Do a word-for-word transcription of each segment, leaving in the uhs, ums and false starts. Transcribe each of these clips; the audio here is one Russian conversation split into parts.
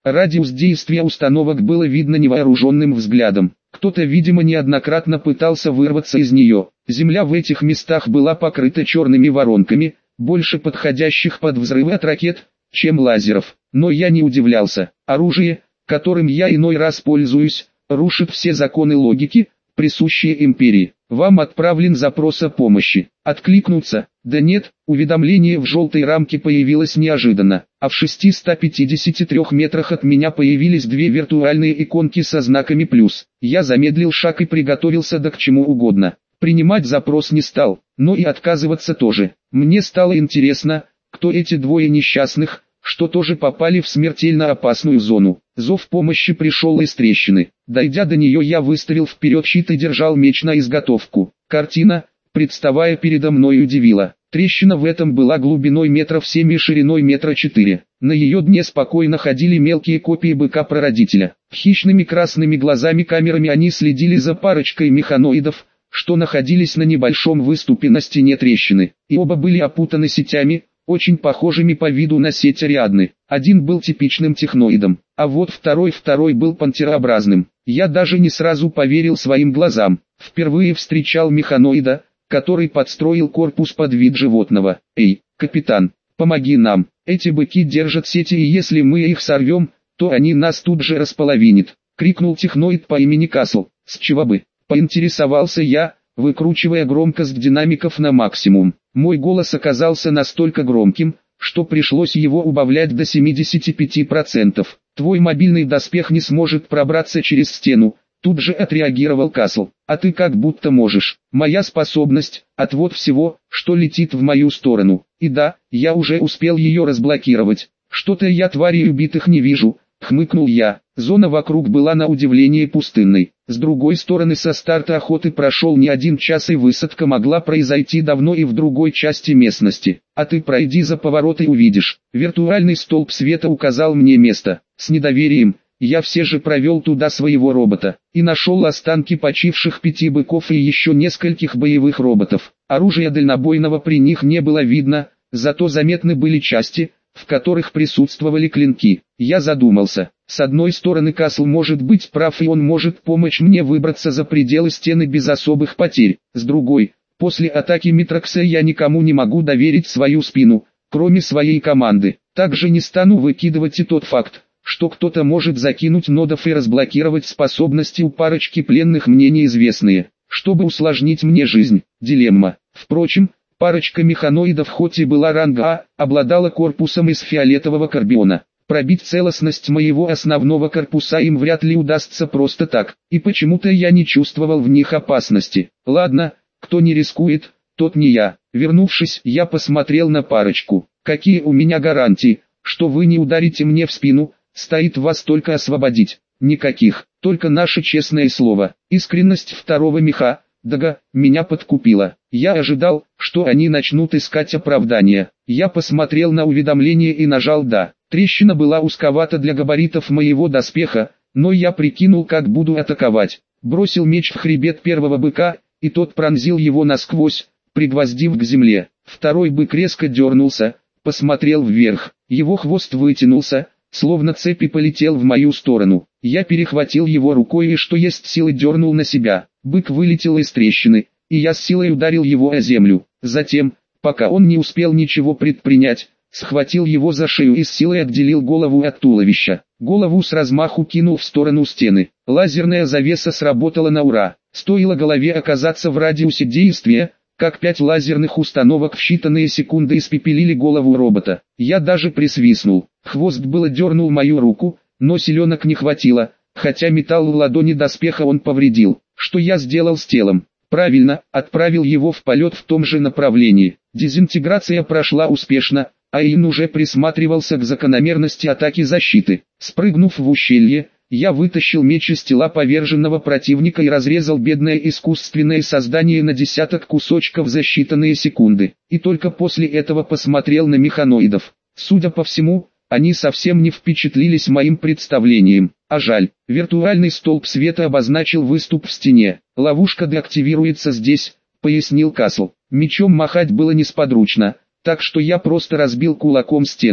Радиус действия установок было видно невооруженным взглядом. Кто-то, видимо, неоднократно пытался вырваться из нее. Земля в этих местах была покрыта черными воронками, больше подходящих под взрывы от ракет, чем лазеров. Но я не удивлялся. Оружие, которым я иной раз пользуюсь, рушит все законы логики, присущие империи. Вам отправлен запрос о помощи. Откликнуться? Да нет, уведомление в желтой рамке появилось неожиданно, а в шестистах пятидесяти трёх метрах от меня появились две виртуальные иконки со знаками плюс. Я замедлил шаг и приготовился да к чему угодно. Принимать запрос не стал, но и отказываться тоже. Мне стало интересно, кто эти двое несчастных, что тоже попали в смертельно опасную зону. Зов помощи пришел из трещины. Дойдя до нее, я выставил вперед щит и держал меч на изготовку. Картина, представая передо мной, удивила. Трещина в этом была глубиной метров семь и шириной метра четыре. На ее дне спокойно ходили мелкие копии быка-прародителя. Хищными красными глазами камерами они следили за парочкой механоидов, что находились на небольшом выступе на стене трещины, и оба были опутаны сетями, очень похожими по виду на сеть Ариадны. Один был типичным техноидом, а вот второй второй был пантерообразным. Я даже не сразу поверил своим глазам. Впервые встречал механоида, который подстроил корпус под вид животного. «Эй, капитан, помоги нам, эти быки держат сети, и если мы их сорвем, то они нас тут же располовинят», — крикнул техноид по имени Касл. «С чего бы?» — поинтересовался я, выкручивая громкость динамиков на максимум. Мой голос оказался настолько громким, что пришлось его убавлять до семидесяти пяти процентов. «Твой мобильный доспех не сможет пробраться через стену», — тут же отреагировал Касл. «А ты как будто можешь. Моя способность — отвод всего, что летит в мою сторону. И да, я уже успел ее разблокировать. Что-то я тварей убитых не вижу», — хмыкнул я. Зона вокруг была на удивление пустынной. С другой стороны, со старта охоты прошел не один час, и высадка могла произойти давно и в другой части местности. «А ты пройди за поворот и увидишь». Виртуальный столб света указал мне место. С недоверием я все же провел туда своего робота и нашел останки почивших пяти быков и еще нескольких боевых роботов. Оружия дальнобойного при них не было видно, зато заметны были части, в которых присутствовали клинки. Я задумался. С одной стороны, Касл может быть прав, и он может помочь мне выбраться за пределы стены без особых потерь. С другой, после атаки Митрокса я никому не могу доверить свою спину, кроме своей команды. Также не стану выкидывать и тот факт, что кто-то может закинуть нодов и разблокировать способности у парочки пленных мне неизвестные, чтобы усложнить мне жизнь. Дилемма. Впрочем, парочка механоидов, хоть и была ранга А, обладала корпусом из фиолетового карбиона. Пробить целостность моего основного корпуса им вряд ли удастся просто так, и почему-то я не чувствовал в них опасности. Ладно, кто не рискует, тот не я. Вернувшись, я посмотрел на парочку. «Какие у меня гарантии, что вы не ударите мне в спину? Стоит вас только освободить». «Никаких, только наше честное слово». Искренность второго меха, Дага, меня подкупила. Я ожидал, что они начнут искать оправдания. Я посмотрел на уведомление и нажал «да». Трещина была узковата для габаритов моего доспеха, но я прикинул, как буду атаковать. Бросил меч в хребет первого быка, и тот пронзил его насквозь, пригвоздив к земле. Второй бык резко дернулся, посмотрел вверх. Его хвост вытянулся, словно цепь, и полетел в мою сторону. Я перехватил его рукой и что есть силы дернул на себя. Бык вылетел из трещины, и я с силой ударил его о землю. Затем, пока он не успел ничего предпринять, схватил его за шею и с силой отделил голову от туловища. Голову с размаху кинул в сторону стены. Лазерная завеса сработала на ура. Стоило голове оказаться в радиусе действия, как пять лазерных установок в считанные секунды испепелили голову робота. Я даже присвистнул. Хвост было дернул мою руку, но силенок не хватило, хотя металл в ладони доспеха он повредил. Что я сделал с телом? Правильно, отправил его в полет в том же направлении. Дезинтеграция прошла успешно, а Ин уже присматривался к закономерности атаки защиты. Спрыгнув в ущелье, я вытащил меч из тела поверженного противника и разрезал бедное искусственное создание на десяток кусочков за считанные секунды. И только после этого посмотрел на механоидов. Судя по всему, они совсем не впечатлились моим представлением. А жаль, виртуальный столб света обозначил выступ в стене. «Ловушка деактивируется здесь», — пояснил Касл. Мечом махать было несподручно, так что я просто разбил кулаком стену.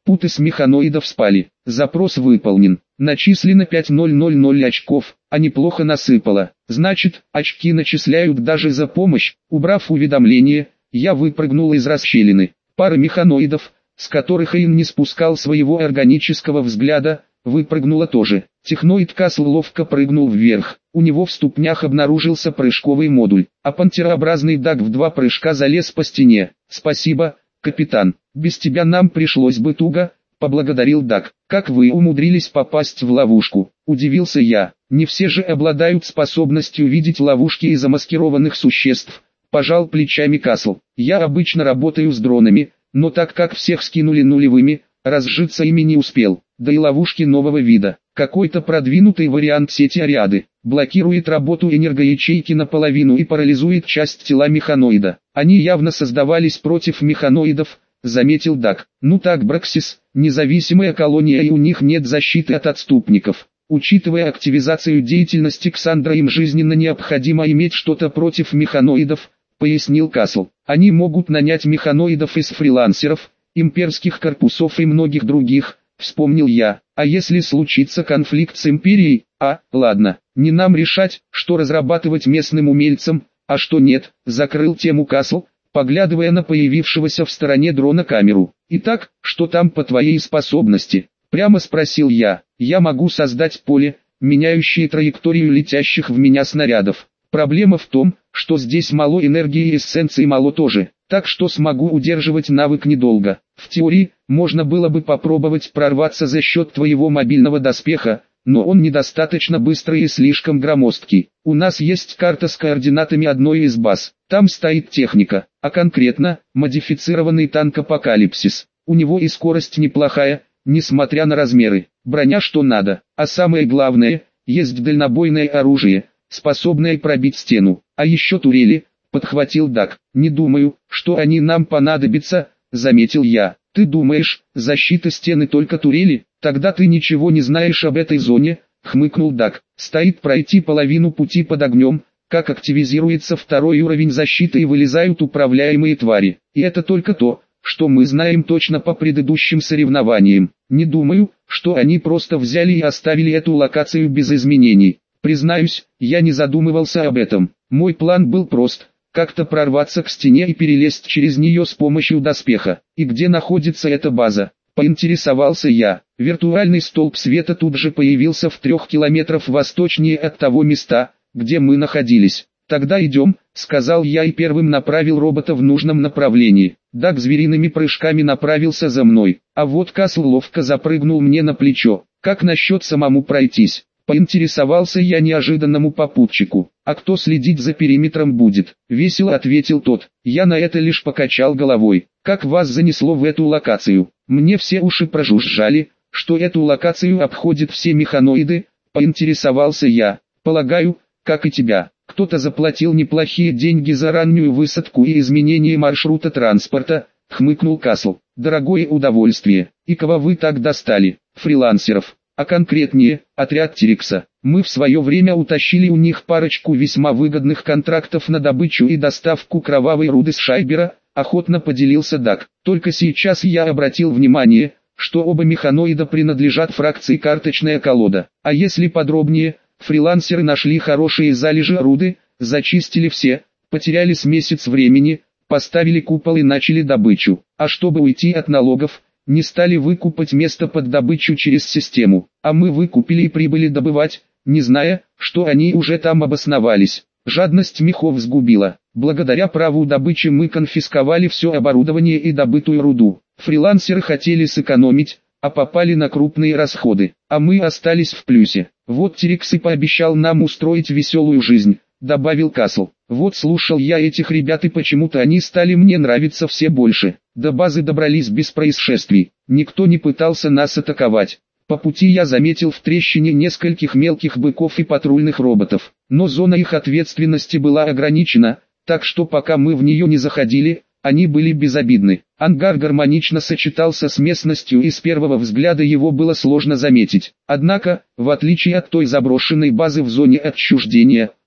Путы с механоидов спали. Запрос выполнен. Начислено пять тысяч очков, а неплохо насыпало. Значит, очки начисляют даже за помощь. Убрав уведомление, я выпрыгнул из расщелины. Пара механоидов, с которых Эйн не спускал своего органического взгляда, выпрыгнула тоже. Техноид Касл ловко прыгнул вверх. У него в ступнях обнаружился прыжковый модуль, а пантерообразный Даг в два прыжка залез по стене. «Спасибо, капитан, без тебя нам пришлось бы туго», — поблагодарил Даг. «Как вы умудрились попасть в ловушку?» — удивился я. «Не все же обладают способностью видеть ловушки и замаскированных существ», — пожал плечами Касл. «Я обычно работаю с дронами, но так как всех скинули нулевыми, разжиться ими не успел. Да и ловушки нового вида. Какой-то продвинутый вариант сети Ариады. Блокирует работу энергоячейки наполовину и парализует часть тела механоида. Они явно создавались против механоидов», — заметил Даг. «Ну так, Браксис, независимая колония, и у них нет защиты от отступников. Учитывая активизацию деятельности Ксандра, им жизненно необходимо иметь что-то против механоидов», — пояснил Касл. «Они могут нанять механоидов из фрилансеров, имперских корпусов и многих других», — вспомнил я. «А если случится конфликт с Империей? А, ладно, не нам решать, что разрабатывать местным умельцам, а что нет», — закрыл тему Касл, поглядывая на появившегося в стороне дрона камеру. «Итак, что там по твоей способности?» — прямо спросил я. «Я могу создать поле, меняющее траекторию летящих в меня снарядов. Проблема в том, что здесь мало энергии и эссенции мало тоже, так что смогу удерживать навык недолго. В теории, можно было бы попробовать прорваться за счет твоего мобильного доспеха, но он недостаточно быстрый и слишком громоздкий. У нас есть карта с координатами одной из баз, там стоит техника, а конкретно, модифицированный танк Апокалипсис. У него и скорость неплохая, несмотря на размеры, броня что надо, а самое главное, есть дальнобойное оружие, способное пробить стену, а еще турели», — подхватил Даг. «Не думаю, что они нам понадобятся», — заметил я. «Ты думаешь, защита стены только турели? Тогда ты ничего не знаешь об этой зоне», — хмыкнул Даг. «Стоит пройти половину пути под огнем, как активизируется второй уровень защиты и вылезают управляемые твари. И это только то, что мы знаем точно по предыдущим соревнованиям. Не думаю, что они просто взяли и оставили эту локацию без изменений. Признаюсь, я не задумывался об этом. Мой план был прост. Как-то прорваться к стене и перелезть через нее с помощью доспеха. И где находится эта база?» — поинтересовался я. Виртуальный столб света тут же появился в трех километрах восточнее от того места, где мы находились. «Тогда идем», — сказал я и первым направил робота в нужном направлении. Даг звериными прыжками направился за мной, а вот Касл ловко запрыгнул мне на плечо. «Как насчет самому пройтись?» — поинтересовался я неожиданному попутчику. «А кто следить за периметром будет?» — весело ответил тот. Я на это лишь покачал головой. «Как вас занесло в эту локацию?» Мне все уши прожужжали, что эту локацию обходят все механоиды, поинтересовался я. «Полагаю, как и тебя. Кто-то заплатил неплохие деньги за раннюю высадку и изменение маршрута транспорта», — хмыкнул Касл. «Дорогое удовольствие. И кого вы так достали?» «Фрилансеров. А конкретнее, отряд Терекса. Мы в свое время утащили у них парочку весьма выгодных контрактов на добычу и доставку кровавой руды с Шайбера», — охотно поделился Даг. «Только сейчас я обратил внимание, что оба механоида принадлежат фракции «Карточная колода». А если подробнее, фрилансеры нашли хорошие залежи руды, зачистили все, потеряли с месяц времени, поставили купол и начали добычу. А чтобы уйти от налогов, не стали выкупать место под добычу через систему, а мы выкупили и прибыли добывать, не зная, что они уже там обосновались. Жадность мехов сгубила. Благодаря праву добычи мы конфисковали все оборудование и добытую руду. Фрилансеры хотели сэкономить, а попали на крупные расходы, а мы остались в плюсе. Вот Терекс и пообещал нам устроить веселую жизнь», — добавил Касл. «Вот слушал я этих ребят и почему-то они стали мне нравиться все больше. До базы добрались без происшествий, никто не пытался нас атаковать. По пути я заметил в трещине нескольких мелких быков и патрульных роботов, но зона их ответственности была ограничена, так что пока мы в нее не заходили, они были безобидны. Ангар гармонично сочетался с местностью и с первого взгляда его было сложно заметить. Однако, в отличие от той заброшенной базы в зоне отчуждения,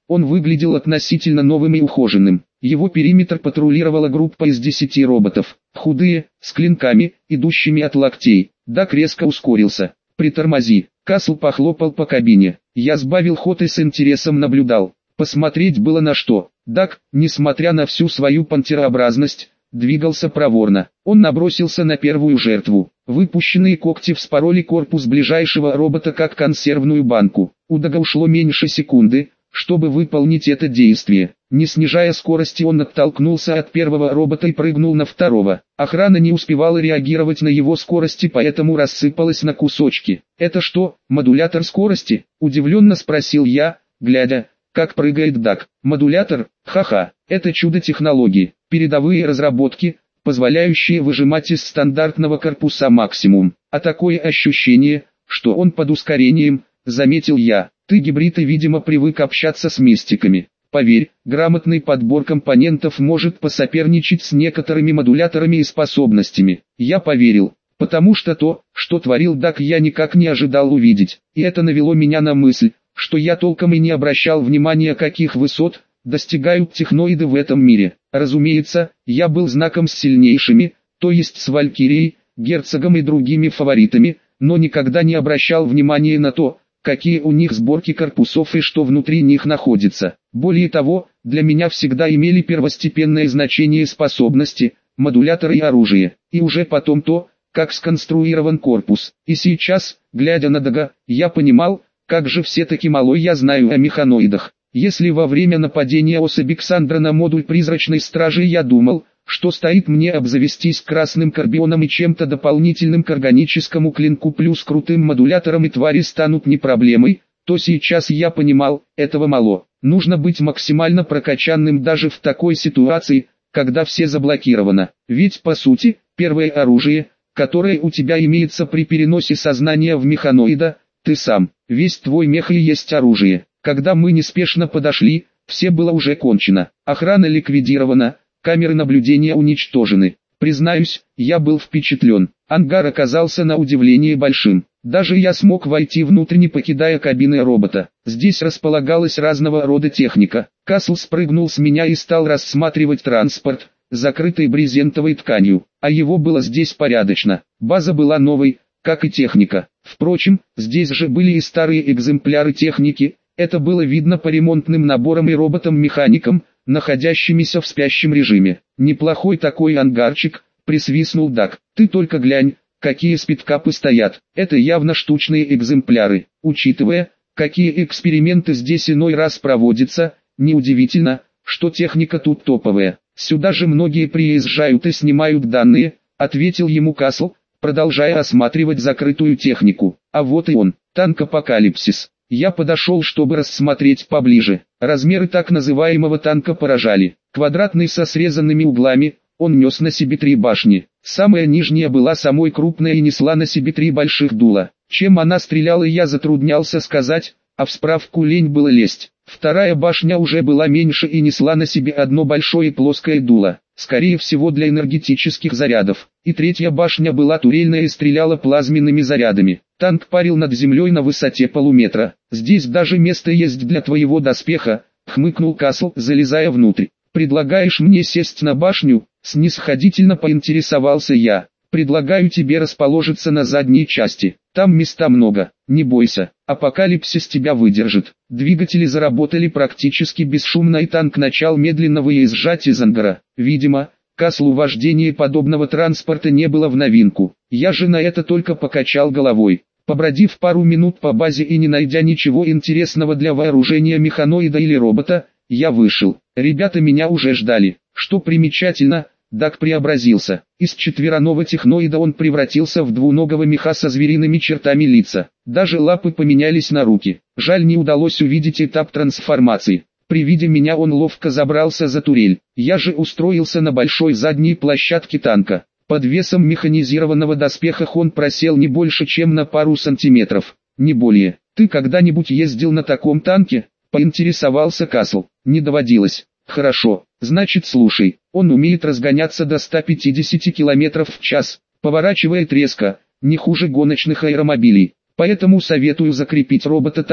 Он выглядел относительно новым и ухоженным. Его периметр патрулировала группа из десяти роботов, худые, с клинками, идущими от локтей. Дак резко ускорился. «Притормози!» Касл похлопал по кабине. Я сбавил ход и с интересом наблюдал. Посмотреть было на что. Дак, несмотря на всю свою пантерообразность, двигался проворно. Он набросился на первую жертву. Выпущенные когти вспороли корпус ближайшего робота как консервную банку. У Дага ушло меньше секунды, чтобы выполнить это действие. Не снижая скорости, он оттолкнулся от первого робота и прыгнул на второго. Охрана не успевала реагировать на его скорости, поэтому рассыпалась на кусочки. «Это что, модулятор скорости?» – удивленно спросил я, глядя, как прыгает Даг. «Модулятор? Ха-ха, это чудо технологии, передовые разработки, позволяющие выжимать из стандартного корпуса максимум. А такое ощущение, что он под ускорением», – заметил я. «Ты гибрид и, видимо, привык общаться с мистиками. Поверь, грамотный подбор компонентов может посоперничать с некоторыми модуляторами и способностями». Я поверил, потому что то, что творил Даг, я никак не ожидал увидеть. И это навело меня на мысль, что я толком и не обращал внимания, каких высот достигают техноиды в этом мире. Разумеется, я был знаком с сильнейшими, то есть с Валькирией, Герцогом и другими фаворитами, но никогда не обращал внимания на то, какие у них сборки корпусов и что внутри них находится. Более того, для меня всегда имели первостепенное значение способности, модуляторы и оружие, и уже потом то, как сконструирован корпус. И сейчас, глядя на Дага, я понимал, как же все-таки мало я знаю о механоидах. Если во время нападения особи Ксандра на модуль призрачной стражи я думал, что стоит мне обзавестись красным карбионом и чем-то дополнительным к органическому клинку плюс крутым модулятором и твари станут не проблемой, то сейчас я понимал, этого мало. Нужно быть максимально прокачанным даже в такой ситуации, когда все заблокировано. Ведь по сути, первое оружие, которое у тебя имеется при переносе сознания в механоида, ты сам. Весь твой мех и есть оружие. Когда мы неспешно подошли, все было уже кончено. Охрана ликвидирована. Камеры наблюдения уничтожены. Признаюсь, я был впечатлен. Ангар оказался на удивление большим. Даже я смог войти внутрь, не покидая кабины робота. Здесь располагалась разного рода техника. Касл спрыгнул с меня и стал рассматривать транспорт, закрытый брезентовой тканью. А его было здесь порядочно. База была новой, как и техника. Впрочем, здесь же были и старые экземпляры техники. Это было видно по ремонтным наборам и роботам-механикам, находящимися в спящем режиме. «Неплохой такой ангарчик», — присвистнул Даг. «Ты только глянь, какие спидкапы стоят. Это явно штучные экземпляры. Учитывая, какие эксперименты здесь иной раз проводятся, неудивительно, что техника тут топовая. Сюда же многие приезжают и снимают данные», — ответил ему Касл, продолжая осматривать закрытую технику. «А вот и он, танк Апокалипсис». Я подошел, чтобы рассмотреть поближе. Размеры так называемого танка поражали. Квадратный со срезанными углами, он нес на себе три башни. Самая нижняя была самой крупной и несла на себе три больших дула. Чем она стреляла, я затруднялся сказать, а в справку лень было лезть. Вторая башня уже была меньше и несла на себе одно большое плоское дуло, скорее всего для энергетических зарядов. И третья башня была турельная и стреляла плазменными зарядами. Танк парил над землей на высоте полуметра. «Здесь даже место есть для твоего доспеха», — хмыкнул Касл, залезая внутрь. «Предлагаешь мне сесть на башню?» — снисходительно поинтересовался я. «Предлагаю тебе расположиться на задней части. Там места много, не бойся, Апокалипсис тебя выдержит». Двигатели заработали практически бесшумно, и танк начал медленно выезжать из ангара. Видимо, Каслу вождение подобного транспорта не было в новинку. Я же на это только покачал головой. Побродив пару минут по базе и не найдя ничего интересного для вооружения механоида или робота, я вышел. Ребята меня уже ждали. Что примечательно, Даг преобразился. Из четвероногого техноида он превратился в двуногого меха со звериными чертами лица. Даже лапы поменялись на руки. Жаль, не удалось увидеть этап трансформации. При виде меня он ловко забрался за турель. Я же устроился на большой задней площадке танка. Под весом механизированного доспеха он просел не больше, чем на пару сантиметров. Не более. «Ты когда-нибудь ездил на таком танке?» — поинтересовался Касл. «Не доводилось». «Хорошо, значит слушай. Он умеет разгоняться до ста пятидесяти километров в час, поворачивает резко, не хуже гоночных аэромобилей. Поэтому советую закрепить робота так,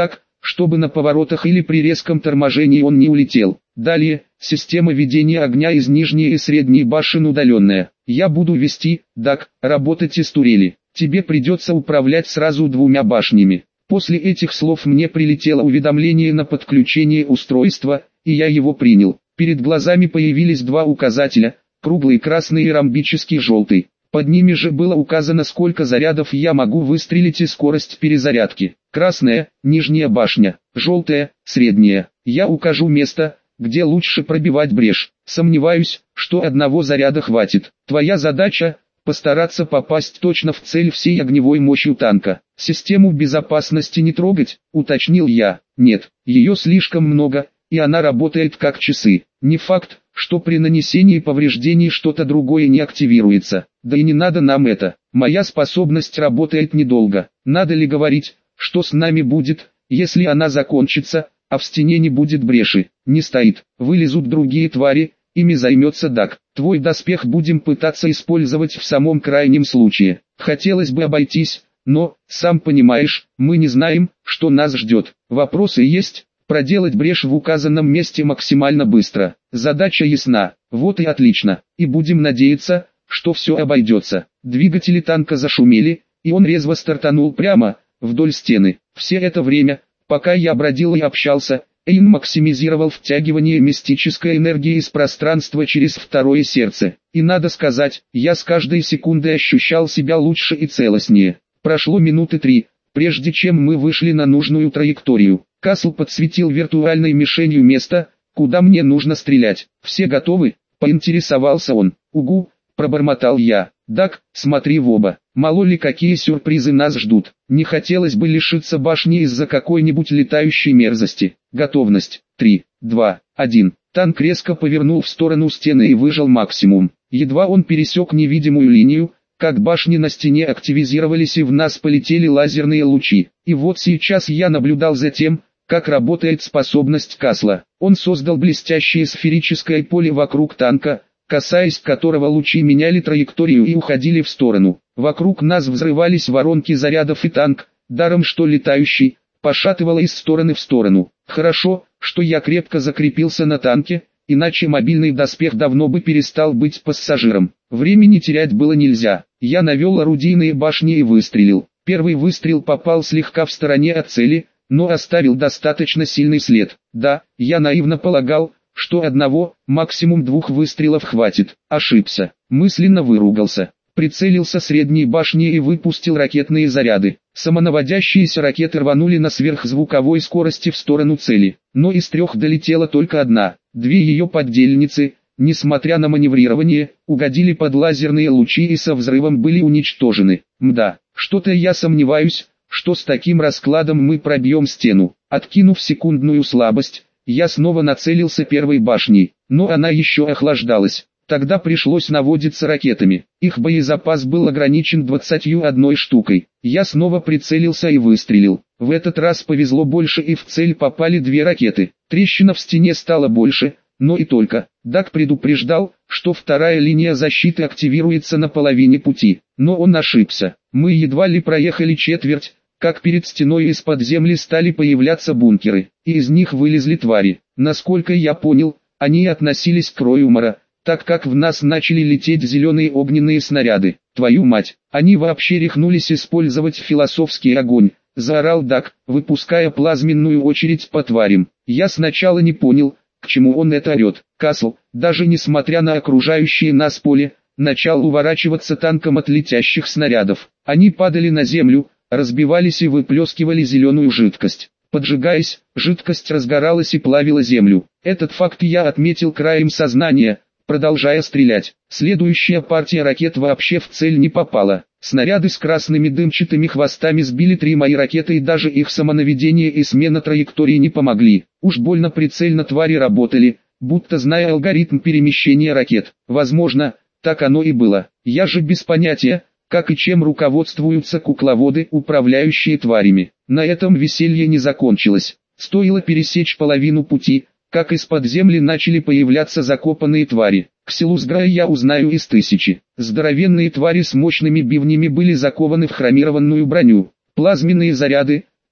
чтобы на поворотах или при резком торможении он не улетел. Далее, система ведения огня из нижней и средней башен удаленная. Я буду вести, Даг, работать из турели. Тебе придется управлять сразу двумя башнями. После этих слов мне прилетело уведомление на подключение устройства, и я его принял. Перед глазами появились два указателя, круглый красный и ромбический желтый. Под ними же было указано, сколько зарядов я могу выстрелить и скорость перезарядки. Красная – нижняя башня, желтая – средняя. Я укажу место, где лучше пробивать брешь. Сомневаюсь, что одного заряда хватит. Твоя задача – постараться попасть точно в цель всей огневой мощью танка. Систему безопасности не трогать, уточнил я. Нет, ее слишком много, и она работает как часы. Не факт, что при нанесении повреждений что-то другое не активируется. Да и не надо нам это. Моя способность работает недолго. Надо ли говорить, что с нами будет, если она закончится, а в стене не будет бреши? Не стоит. Вылезут другие твари, ими займется Даг. Твой доспех будем пытаться использовать в самом крайнем случае. Хотелось бы обойтись, но, сам понимаешь, мы не знаем, что нас ждет. Вопросы есть? Проделать брешь в указанном месте максимально быстро. Задача ясна. Вот и отлично. И будем надеяться, что все обойдется. Двигатели танка зашумели, и он резво стартанул прямо, вдоль стены. Все это время, пока я бродил и общался, Эйн максимизировал втягивание мистической энергии из пространства через второе сердце. И надо сказать, я с каждой секундой ощущал себя лучше и целостнее. Прошло минуты три, прежде чем мы вышли на нужную траекторию. Касл подсветил виртуальной мишенью место, куда мне нужно стрелять. «Все готовы?» – поинтересовался он. «Угу», – пробормотал я. «Даг, смотри в оба. Мало ли какие сюрпризы нас ждут. Не хотелось бы лишиться башни из-за какой-нибудь летающей мерзости. Готовность. три, два, один». Танк резко повернул в сторону стены и выжал максимум. Едва он пересек невидимую линию, как башни на стене активизировались и в нас полетели лазерные лучи. И вот сейчас я наблюдал за тем, как работает способность Касла. Он создал блестящее сферическое поле вокруг танка, касаясь которого лучи меняли траекторию и уходили в сторону. Вокруг нас взрывались воронки зарядов, и танк, даром что летающий, пошатывало из стороны в сторону. Хорошо, что я крепко закрепился на танке, иначе мобильный доспех давно бы перестал быть пассажиром. Времени терять было нельзя. Я навел орудийные башни и выстрелил. Первый выстрел попал слегка в стороне от цели, но оставил достаточно сильный след. Да, я наивно полагал, что одного, максимум двух выстрелов хватит. Ошибся. Мысленно выругался. Прицелился средней башней и выпустил ракетные заряды. Самонаводящиеся ракеты рванули на сверхзвуковой скорости в сторону цели. Но из трех долетела только одна. Две ее поддельницы, несмотря на маневрирование, угодили под лазерные лучи и со взрывом были уничтожены. Мда, что-то я сомневаюсь, что с таким раскладом мы пробьем стену. Откинув секундную слабость, я снова нацелился первой башней, но она еще охлаждалась. Тогда пришлось наводиться ракетами. Их боезапас был ограничен двадцатью одной штукой. Я снова прицелился и выстрелил. В этот раз повезло больше, и в цель попали две ракеты. Трещина в стене стала больше, но и только. Даг предупреждал, что вторая линия защиты активируется на половине пути. Но он ошибся. Мы едва ли проехали четверть, как перед стеной из-под земли стали появляться бункеры, и из них вылезли твари. Насколько я понял, они относились к Роюмара, так как в нас начали лететь зеленые огненные снаряды. Твою мать, они вообще рехнулись использовать философский огонь, заорал Даг, выпуская плазменную очередь по тварям. Я сначала не понял, к чему он это орет. Касл, даже несмотря на окружающее нас поле, начал уворачиваться танком от летящих снарядов. Они падали на землю, разбивались и выплескивали зеленую жидкость. Поджигаясь, жидкость разгоралась и плавила землю. Этот факт я отметил краем сознания, продолжая стрелять. Следующая партия ракет вообще в цель не попала. Снаряды с красными дымчатыми хвостами сбили три мои ракеты, и даже их самонаведение и смена траектории не помогли. Уж больно прицельно твари работали, будто зная алгоритм перемещения ракет. Возможно, так оно и было. Я же без понятия, как и чем руководствуются кукловоды, управляющие тварями. На этом веселье не закончилось. Стоило пересечь половину пути, как из-под земли начали появляться закопанные твари. Ксилусграя я узнаю из тысячи. Здоровенные твари с мощными бивнями были закованы в хромированную броню. Плазменные заряды,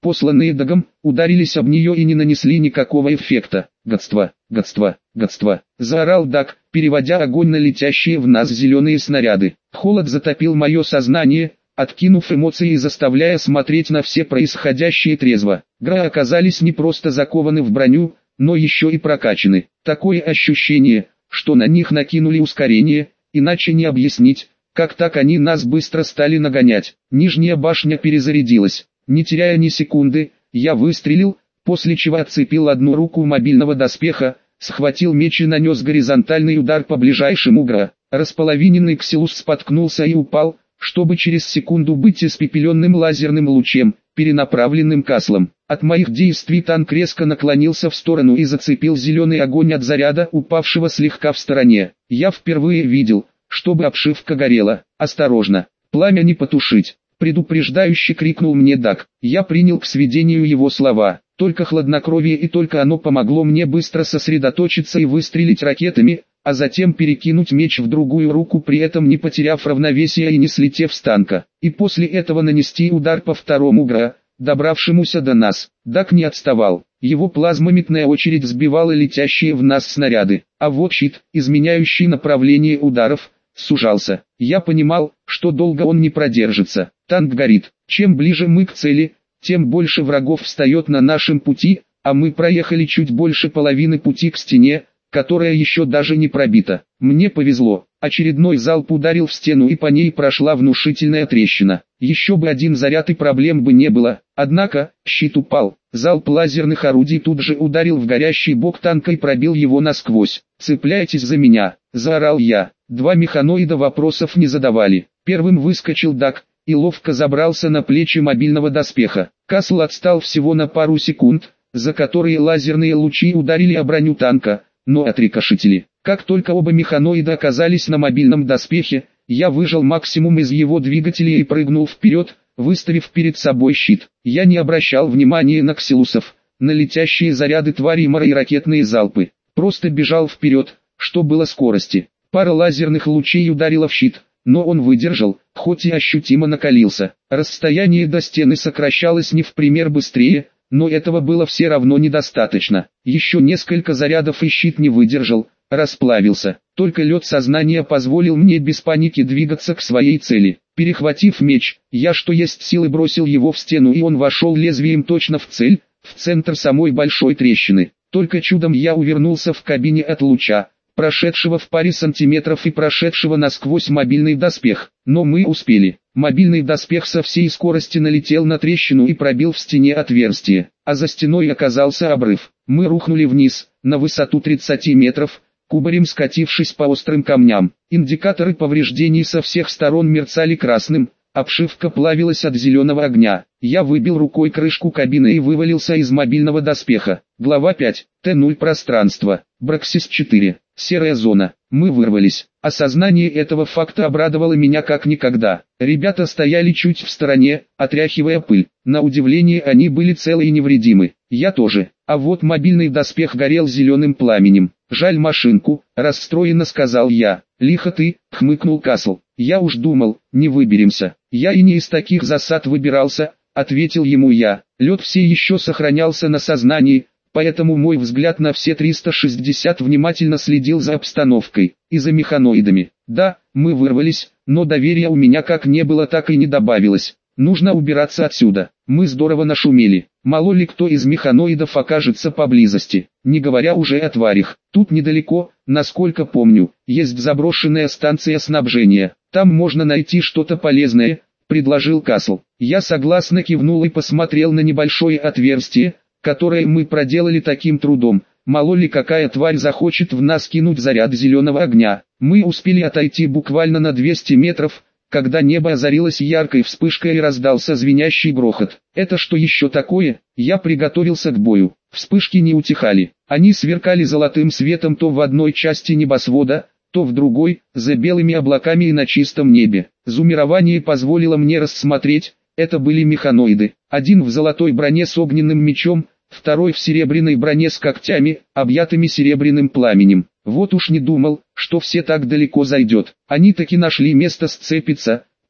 посланные Дагом, ударились об нее и не нанесли никакого эффекта. «Гадство, гадство, гадство!» — заорал Даг, переводя огонь на летящие в нас зеленые снаряды. Холод затопил мое сознание, откинув эмоции и заставляя смотреть на все происходящее трезво. Гра оказались не просто закованы в броню, но еще и прокачаны. Такое ощущение, что на них накинули ускорение, иначе не объяснить, как так они нас быстро стали нагонять. Нижняя башня перезарядилась. Не теряя ни секунды, я выстрелил, после чего отцепил одну руку мобильного доспеха, схватил меч и нанес горизонтальный удар по ближайшему Гра. Располовиненный Ксилус споткнулся и упал, чтобы через секунду быть испепеленным лазерным лучем, перенаправленным Каслом. От моих действий танк резко наклонился в сторону и зацепил зеленый огонь от заряда, упавшего слегка в стороне. Я впервые видел, чтобы обшивка горела. «Осторожно, пламя не потушить!» Предупреждающе крикнул мне Даг. Я принял к сведению его слова. Только хладнокровие и только оно помогло мне быстро сосредоточиться и выстрелить ракетами, а затем перекинуть меч в другую руку, при этом не потеряв равновесия и не слетев с танка. И после этого нанести удар по второму Гра, добравшемуся до нас. Даг не отставал. Его плазмометная очередь сбивала летящие в нас снаряды, а вот щит, изменяющий направление ударов, сужался. Я понимал, что долго он не продержится. Танк горит. Чем ближе мы к цели, тем больше врагов встает на нашем пути, а мы проехали чуть больше половины пути к стене, которая еще даже не пробита. Мне повезло. Очередной залп ударил в стену и по ней прошла внушительная трещина. Еще бы один заряд и проблем бы не было. Однако, щит упал. Залп лазерных орудий тут же ударил в горящий бок танка и пробил его насквозь. «Цепляйтесь за меня!» – заорал я. Два механоида вопросов не задавали. Первым выскочил Даг и ловко забрался на плечи мобильного доспеха. Касл отстал всего на пару секунд, за которые лазерные лучи ударили о броню танка, но отрикошетили. Как только оба механоида оказались на мобильном доспехе, я выжал максимум из его двигателей и прыгнул вперед, выставив перед собой щит. Я не обращал внимания на ксилусов, на летящие заряды тварей мора и ракетные залпы. Просто бежал вперед, что было скорости. Пара лазерных лучей ударила в щит, но он выдержал, хоть и ощутимо накалился. Расстояние до стены сокращалось не в пример быстрее, но этого было все равно недостаточно. Еще несколько зарядов и щит не выдержал, расплавился. Только лед сознания позволил мне без паники двигаться к своей цели. Перехватив меч, я что есть силы бросил его в стену, и он вошел лезвием точно в цель, в центр самой большой трещины. Только чудом я увернулся в кабине от луча, прошедшего в паре сантиметров и прошедшего насквозь мобильный доспех. Но мы успели. Мобильный доспех со всей скорости налетел на трещину и пробил в стене отверстие, а за стеной оказался обрыв. Мы рухнули вниз, на высоту тридцати метров, кубарем скатившись по острым камням. Индикаторы повреждений со всех сторон мерцали красным, обшивка плавилась от зеленого огня. Я выбил рукой крышку кабины и вывалился из мобильного доспеха. Глава пять. Т ноль пространство. Браксис четыре. Серая зона. Мы вырвались. Осознание этого факта обрадовало меня как никогда. Ребята стояли чуть в стороне, отряхивая пыль. На удивление они были целы и невредимы. Я тоже. А вот мобильный доспех горел зеленым пламенем. «Жаль машинку», — расстроенно сказал я. «Лихо ты», — хмыкнул Касл. «Я уж думал, не выберемся». «Я и не из таких засад выбирался», — ответил ему я. Лед все еще сохранялся на сознании, поэтому мой взгляд на все триста шестьдесят внимательно следил за обстановкой и за механоидами. Да, мы вырвались, но доверия у меня как не было, так и не добавилось. Нужно убираться отсюда. Мы здорово нашумели. Мало ли кто из механоидов окажется поблизости, не говоря уже о тварях. Тут недалеко, насколько помню, есть заброшенная станция снабжения. Там можно найти что-то полезное, предложил Касл. Я согласно кивнул и посмотрел на небольшое отверстие, которое мы проделали таким трудом. Мало ли какая тварь захочет в нас кинуть заряд зеленого огня. Мы успели отойти буквально на двести метров, когда небо озарилось яркой вспышкой и раздался звенящий грохот. Это что еще такое? Я приготовился к бою. Вспышки не утихали. Они сверкали золотым светом то в одной части небосвода, то в другой, за белыми облаками и на чистом небе. Зумирование позволило мне рассмотреть, это были механоиды. Один в золотой броне с огненным мечом, второй в серебряной броне с когтями, объятыми серебряным пламенем. Вот уж не думал, что все так далеко зайдет. Они таки нашли место сцепиться,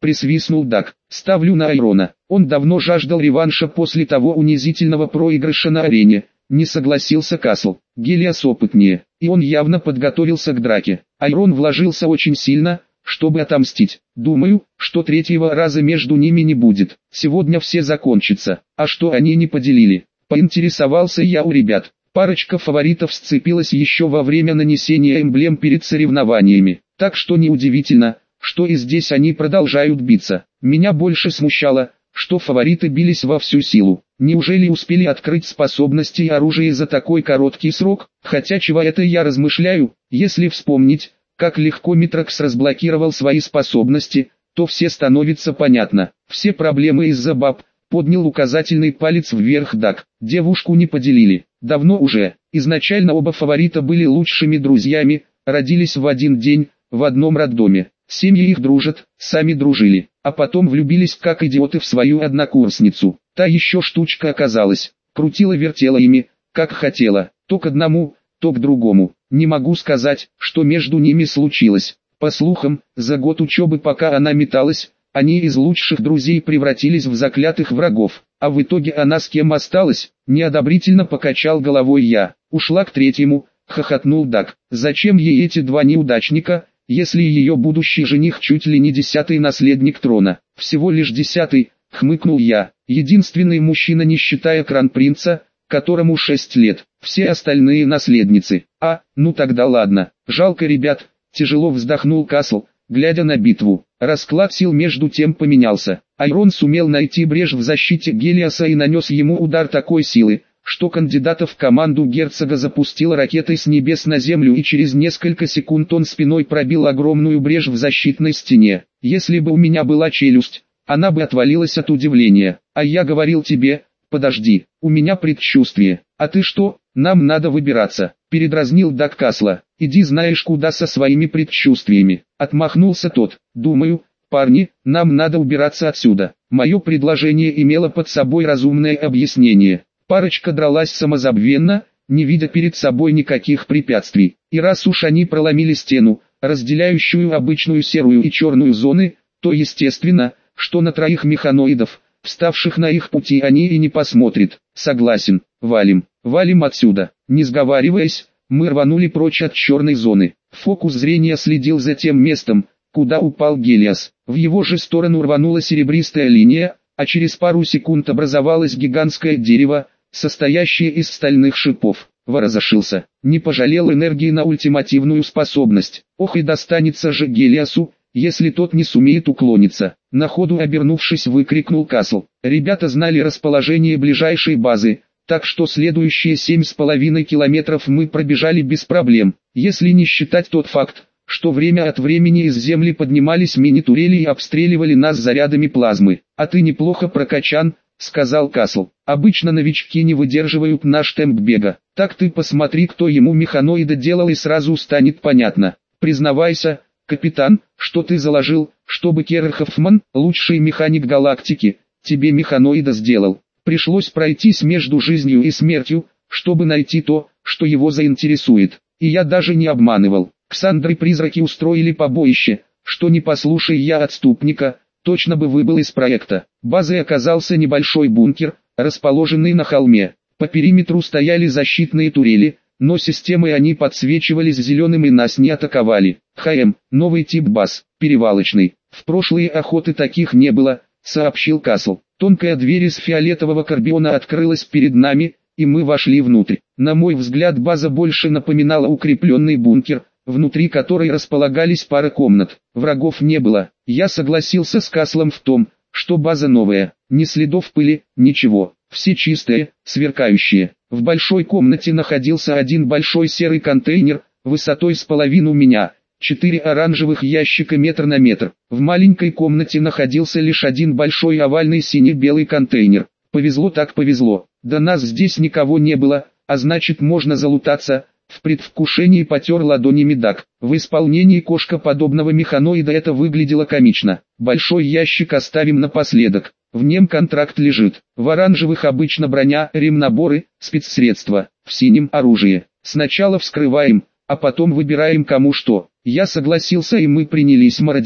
присвистнул Даг. Ставлю на Айрона. Он давно жаждал реванша после того унизительного проигрыша на арене. Не согласился Касл. Гелиас опытнее, и он явно подготовился к драке. Айрон вложился очень сильно, чтобы отомстить. Думаю, что третьего раза между ними не будет. Сегодня все закончится. А что они не поделили? Поинтересовался я у ребят. Парочка фаворитов сцепилась еще во время нанесения эмблем перед соревнованиями. Так что неудивительно, что и здесь они продолжают биться. Меня больше смущало, что фавориты бились во всю силу. Неужели успели открыть способности и оружие за такой короткий срок? Хотя чего это я размышляю, если вспомнить, как легко Митракс разблокировал свои способности, то все становится понятно. Все проблемы из-за баб. Поднял указательный палец вверх Даг. Девушку не поделили. Давно уже. Изначально оба фаворита были лучшими друзьями, родились в один день, в одном роддоме. Семьи их дружат, сами дружили. А потом влюбились как идиоты в свою однокурсницу. Та еще штучка оказалась. Крутила-вертела ими, как хотела. То к одному, то к другому. Не могу сказать, что между ними случилось. По слухам, за год учебы, пока она металась, они из лучших друзей превратились в заклятых врагов. А в итоге она с кем осталась? Неодобрительно покачал головой я. Ушла к третьему, хохотнул Даг. Зачем ей эти два неудачника, если ее будущий жених чуть ли не десятый наследник трона? Всего лишь десятый, хмыкнул я. Единственный мужчина, не считая кронпринца, которому шесть лет. Все остальные наследницы. А, ну тогда ладно. Жалко ребят, тяжело вздохнул Касл, глядя на битву. Расклад сил между тем поменялся. Айрон сумел найти брешь в защите Гелиаса и нанес ему удар такой силы, что кандидата в команду герцога запустил ракетой с небес на землю, и через несколько секунд он спиной пробил огромную брешь в защитной стене. Если бы у меня была челюсть, она бы отвалилась от удивления. А я говорил тебе, подожди, у меня предчувствие. А ты что, нам надо выбираться, передразнил Даг Касла. Иди знаешь куда со своими предчувствиями. Отмахнулся тот. Думаю, парни, нам надо убираться отсюда. Мое предложение имело под собой разумное объяснение. Парочка дралась самозабвенно, не видя перед собой никаких препятствий. И раз уж они проломили стену, разделяющую обычную серую и черную зоны, то естественно, что на троих механоидов, вставших на их пути, они и не посмотрят. Согласен, валим, валим отсюда. Не сговариваясь, мы рванули прочь от черной зоны. Фокус зрения следил за тем местом, куда упал Гелиас. В его же сторону рванула серебристая линия, а через пару секунд образовалось гигантское дерево, состоящее из стальных шипов. Воразошился, не пожалел энергии на ультимативную способность. Ох, и достанется же Гелиасу, если тот не сумеет уклониться. На ходу обернувшись, выкрикнул Касл. Ребята знали расположение ближайшей базы, так что следующие семь с половиной километров мы пробежали без проблем, если не считать тот факт, что время от времени из земли поднимались мини-турели и обстреливали нас зарядами плазмы. «А ты неплохо прокачан», — сказал Касл. «Обычно новички не выдерживают наш темп бега. Так ты посмотри, кто ему механоида делал, и сразу станет понятно. Признавайся, капитан, что ты заложил, чтобы Керр Хоффман, лучший механик галактики, тебе механоида сделал. Пришлось пройтись между жизнью и смертью, чтобы найти то, что его заинтересует. И я даже не обманывал. Ксандры-призраки устроили побоище, что не послушай я отступника, точно бы выбыл из проекта. Базой оказался небольшой бункер, расположенный на холме. По периметру стояли защитные турели, но системой они подсвечивались зеленым и нас не атаковали. ХМ, новый тип баз, перевалочный. В прошлые охоты таких не было, сообщил Касл. Тонкая дверь из фиолетового карбиона открылась перед нами, и мы вошли внутрь. На мой взгляд, база больше напоминала укрепленный бункер, внутри которой располагались пара комнат. Врагов не было. Я согласился с Каслом в том, что база новая, ни следов пыли, ничего. Все чистые, сверкающие. В большой комнате находился один большой серый контейнер, высотой с половину меня, четыре оранжевых ящика метр на метр. В маленькой комнате находился лишь один большой овальный сине-белый контейнер. Повезло так повезло. До нас здесь никого не было, а значит можно залутаться. В предвкушении потер ладонями Даг. В исполнении кошкоподобного механоида это выглядело комично. Большой ящик оставим напоследок. В нем контракт лежит. В оранжевых обычно броня, ремнаборы, спецсредства. В синем оружие. Сначала вскрываем, а потом выбираем кому что. Я согласился, и мы принялись мародерить.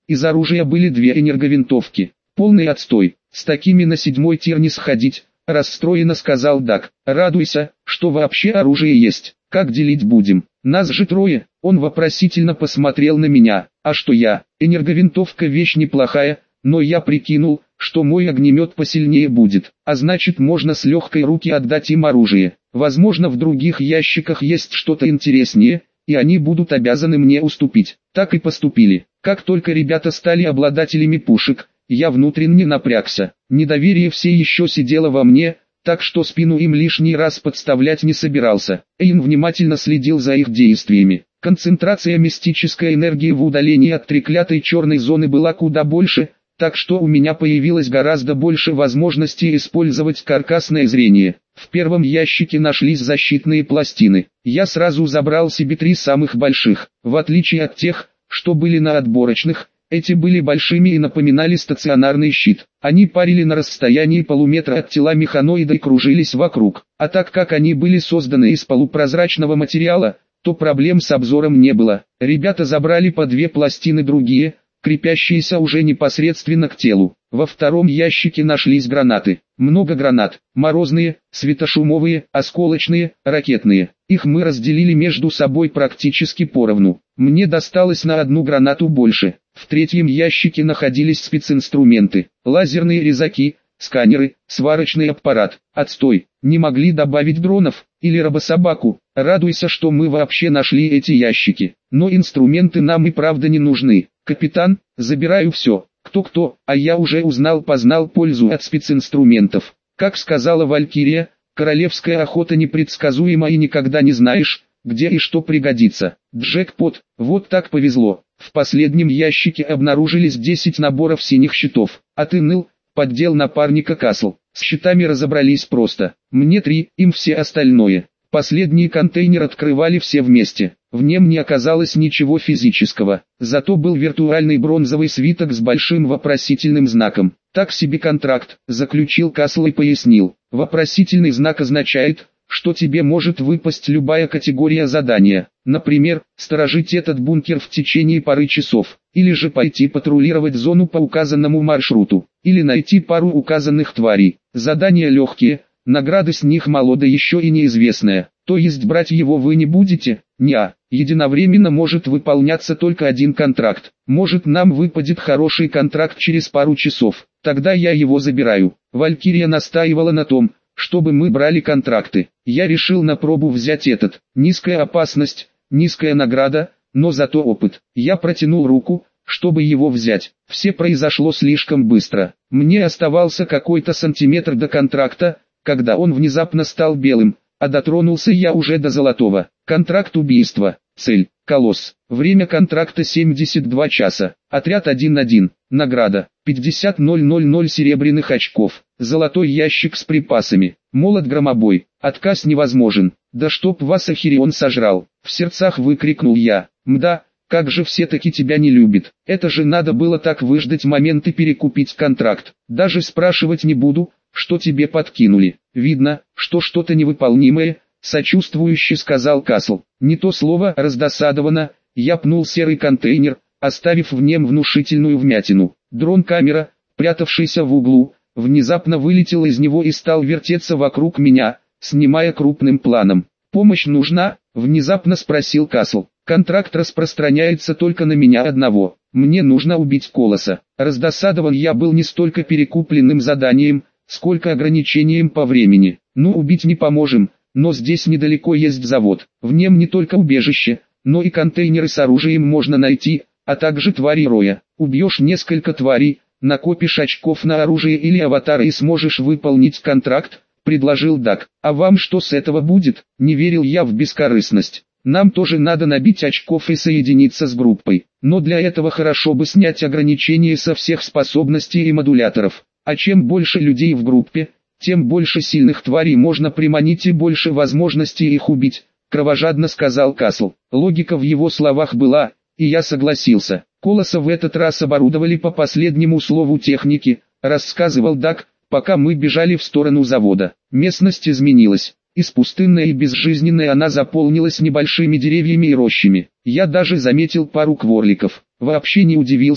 Из оружия были две энерговинтовки. Полный отстой, с такими на седьмой тир не сходить, расстроенно сказал Дак. Радуйся, что вообще оружие есть, как делить будем? Нас же трое. Он вопросительно посмотрел на меня. А что я? Энерговинтовка вещь неплохая, но я прикинул, что мой огнемет посильнее будет, а значит можно с легкой руки отдать им оружие. Возможно в других ящиках есть что-то интереснее, и они будут обязаны мне уступить. Так и поступили. Как только ребята стали обладателями пушек, я внутренне напрягся. Недоверие все еще сидело во мне, так что спину им лишний раз подставлять не собирался. Эйн внимательно следил за их действиями. Концентрация мистической энергии в удалении от треклятой черной зоны была куда больше, так что у меня появилось гораздо больше возможностей использовать каркасное зрение. В первом ящике нашлись защитные пластины. Я сразу забрал себе три самых больших. В отличие от тех, что были на отборочных, эти были большими и напоминали стационарный щит. Они парили на расстоянии полуметра от тела механоида и кружились вокруг. А так как они были созданы из полупрозрачного материала, то проблем с обзором не было. Ребята забрали по две пластины другие, крепящиеся уже непосредственно к телу. Во втором ящике нашлись гранаты. Много гранат. Морозные, светошумовые, осколочные, ракетные. Их мы разделили между собой практически поровну. Мне досталось на одну гранату больше. В третьем ящике находились специнструменты. Лазерные резаки, сканеры, сварочный аппарат. Отстой. Не могли добавить дронов или робособаку. Радуйся, что мы вообще нашли эти ящики. Но инструменты нам и правда не нужны. Капитан, забираю все. Кто-кто, а я уже узнал-познал пользу от специнструментов. Как сказала Валькирия, королевская охота непредсказуема и никогда не знаешь, где и что пригодится. Джекпот, вот так повезло. В последнем ящике обнаружились десять наборов синих щитов. А ты ныл, поддел напарника Касл. С щитами разобрались просто. Мне три, им все остальное. Последний контейнер открывали все вместе. В нем не оказалось ничего физического. Зато был виртуальный бронзовый свиток с большим вопросительным знаком. Так себе контракт, заключил Касл и пояснил. Вопросительный знак означает, что тебе может выпасть любая категория задания. Например, сторожить этот бункер в течение пары часов. Или же пойти патрулировать зону по указанному маршруту. Или найти пару указанных тварей. Задания легкие. Награда с них мало да еще и неизвестная. То есть брать его вы не будете? Неа. Единовременно может выполняться только один контракт. Может нам выпадет хороший контракт через пару часов. Тогда я его забираю. Валькирия настаивала на том, чтобы мы брали контракты. Я решил на пробу взять этот. Низкая опасность, низкая награда, но зато опыт. Я протянул руку, чтобы его взять. Все произошло слишком быстро. Мне оставался какой-то сантиметр до контракта, когда он внезапно стал белым, а дотронулся я уже до золотого. Контракт убийства. Цель. Колосс. Время контракта семьдесят два часа. Отряд один один. Награда. пятьдесят тысяч серебряных очков. Золотой ящик с припасами. Молот-громобой. Отказ невозможен. Да чтоб вас Ахирион сожрал. В сердцах выкрикнул я. Мда, как же все-таки тебя не любят. Это же надо было так выждать момент и перекупить контракт. Даже спрашивать не буду, что тебе подкинули. Видно, что что-то невыполнимое, сочувствующе сказал Касл. Не то слово, раздосадованно, я пнул серый контейнер, оставив в нем внушительную вмятину. Дрон-камера, прятавшийся в углу, внезапно вылетел из него и стал вертеться вокруг меня, снимая крупным планом. «Помощь нужна?» – внезапно спросил Касл. «Контракт распространяется только на меня одного. Мне нужно убить Колосса». Раздосадован я был не столько перекупленным заданием, сколько ограничением по времени. Ну, убить не поможем, но здесь недалеко есть завод. В нем не только убежище, но и контейнеры с оружием можно найти, а также твари роя. Убьешь несколько тварей, накопишь очков на оружие или аватара и сможешь выполнить контракт, предложил Дак. А вам что с этого будет? Не верил я в бескорыстность. Нам тоже надо набить очков и соединиться с группой. Но для этого хорошо бы снять ограничения со всех способностей и модуляторов. А чем больше людей в группе, тем больше сильных тварей можно приманить и больше возможностей их убить, кровожадно сказал Касл. Логика в его словах была, и я согласился. Колосса в этот раз оборудовали по последнему слову техники, рассказывал Дак, пока мы бежали в сторону завода. Местность изменилась. Из пустынной и безжизненной она заполнилась небольшими деревьями и рощами. Я даже заметил пару кворликов. Вообще не удивился,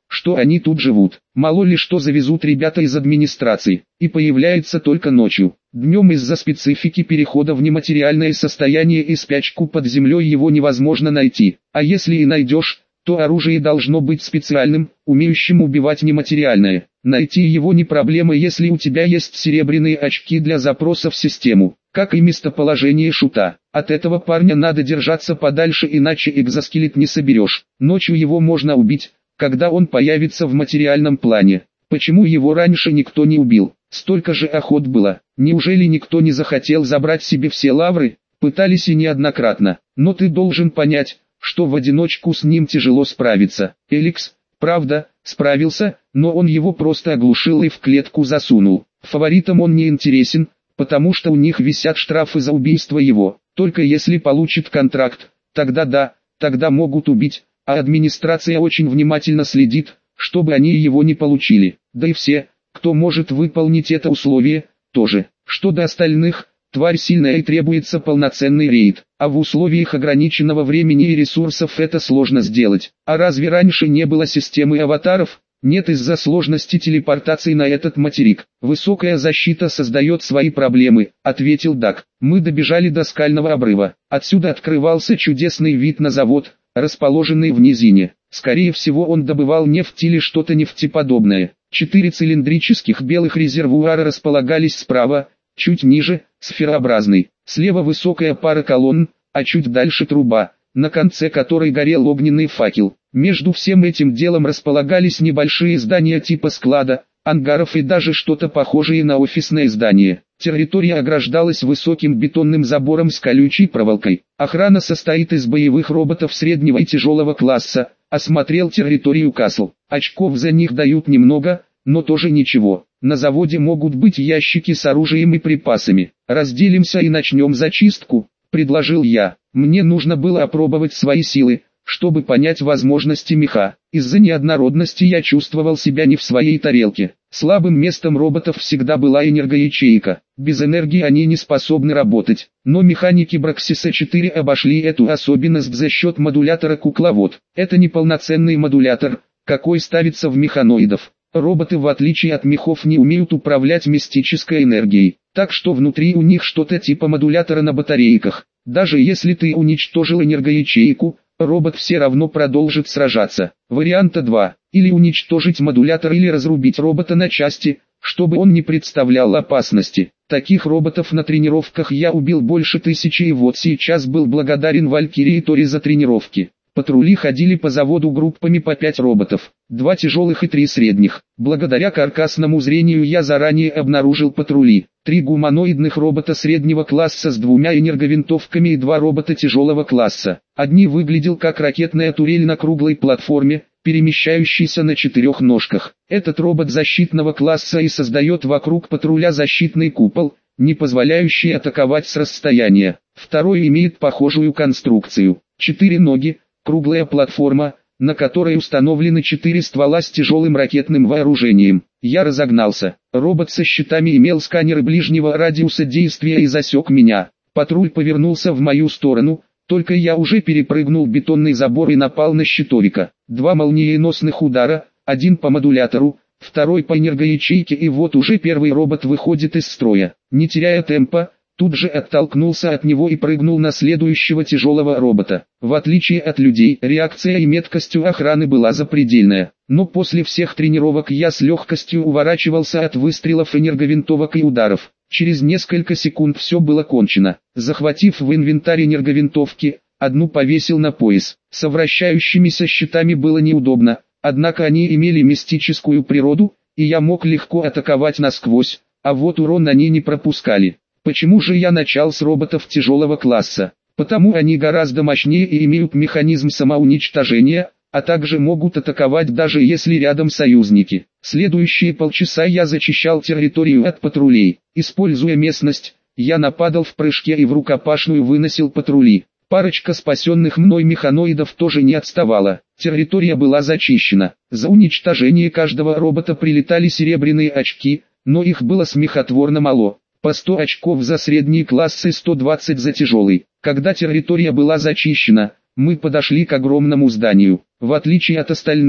что они тут живут. Мало ли что завезут ребята из администрации, и появляется только ночью. Днем из-за специфики перехода в нематериальное состояние и спячку под землей его невозможно найти. А если и найдешь, то оружие должно быть специальным, умеющим убивать нематериальное. Найти его не проблема, если у тебя есть серебряные очки для запроса в систему, как и местоположение шута. От этого парня надо держаться подальше, иначе экзоскелет не соберешь. Ночью его можно убить, когда он появится в материальном плане. Почему его раньше никто не убил? Столько же охот было. Неужели никто не захотел забрать себе все лавры? Пытались и неоднократно. Но ты должен понять, что в одиночку с ним тяжело справиться. Эликс, правда, справился, но он его просто оглушил и в клетку засунул. Фаворитам он не интересен, потому что у них висят штрафы за убийство его. Только если получит контракт, тогда да, тогда могут убить, а администрация очень внимательно следит, чтобы они его не получили. Да и все, кто может выполнить это условие, тоже. Что до остальных, тварь сильная и требуется полноценный рейд, а в условиях ограниченного времени и ресурсов это сложно сделать. А разве раньше не было системы аватаров? Нет, из-за сложности телепортации на этот материк. Высокая защита создает свои проблемы, ответил Дак. Мы добежали до скального обрыва. Отсюда открывался чудесный вид на завод, расположенный в низине. Скорее всего, он добывал нефть или что-то нефтеподобное. Четыре цилиндрических белых резервуара располагались справа, чуть ниже, сферообразный. Слева высокая пара колонн, а чуть дальше труба, на конце которой горел огненный факел. Между всем этим делом располагались небольшие здания типа склада, ангаров и даже что-то похожее на офисное здание. Территория ограждалась высоким бетонным забором с колючей проволокой. Охрана состоит из боевых роботов среднего и тяжелого класса. Осмотрел территорию Касл. Очков за них дают немного, но тоже ничего. На заводе могут быть ящики с оружием и припасами. Разделимся и начнем зачистку, предложил я. Мне нужно было опробовать свои силы, чтобы понять возможности меха. Из-за неоднородности я чувствовал себя не в своей тарелке. Слабым местом роботов всегда была энергоячейка. Без энергии они не способны работать. Но механики Браксиса четыре обошли эту особенность за счет модулятора кукловод. Это не полноценный модулятор, какой ставится в механоидов. Роботы, в отличие от мехов, не умеют управлять мистической энергией. Так что внутри у них что-то типа модулятора на батарейках. Даже если ты уничтожил энергоячейку, робот все равно продолжит сражаться. Варианта два. Или уничтожить модулятор, или разрубить робота на части, чтобы он не представлял опасности. Таких роботов на тренировках я убил больше тысячи, и вот сейчас был благодарен Валькирии Тори за тренировки. Патрули ходили по заводу группами по пять роботов, два тяжелых и три средних. Благодаря каркасному зрению я заранее обнаружил патрули. Три гуманоидных робота среднего класса с двумя энерговинтовками и два робота тяжелого класса. Одни выглядел как ракетная турель на круглой платформе, перемещающийся на четырех ножках. Этот робот защитного класса и создает вокруг патруля защитный купол, не позволяющий атаковать с расстояния. Второй имеет похожую конструкцию. Четыре ноги, круглая платформа, на которой установлены четыре ствола с тяжелым ракетным вооружением. Я разогнался. Робот со щитами имел сканеры ближнего радиуса действия и засек меня. Патруль повернулся в мою сторону, только я уже перепрыгнул бетонный забор и напал на щитовика. Два молниеносных удара, один по модулятору, второй по энергоячейке, и вот уже первый робот выходит из строя. Не теряя темпа, тут же оттолкнулся от него и прыгнул на следующего тяжелого робота. В отличие от людей, реакция и меткость у охраны была запредельная. Но после всех тренировок я с легкостью уворачивался от выстрелов энерговинтовок и ударов. Через несколько секунд все было кончено. Захватив в инвентарь энерговинтовки, одну повесил на пояс. Со вращающимися щитами было неудобно, однако они имели мистическую природу, и я мог легко атаковать насквозь, а вот урон они не пропускали. Почему же я начал с роботов тяжелого класса? Потому они гораздо мощнее и имеют механизм самоуничтожения, а также могут атаковать даже если рядом союзники. Следующие полчаса я зачищал территорию от патрулей. Используя местность, я нападал в прыжке и в рукопашную выносил патрули. Парочка спасенных мной механоидов тоже не отставала. Территория была зачищена. За уничтожение каждого робота прилетали серебряные очки, но их было смехотворно мало. По сто очков за средний класс и сто двадцать за тяжелый. Когда территория была зачищена, мы подошли к огромному зданию. В отличие от остальных,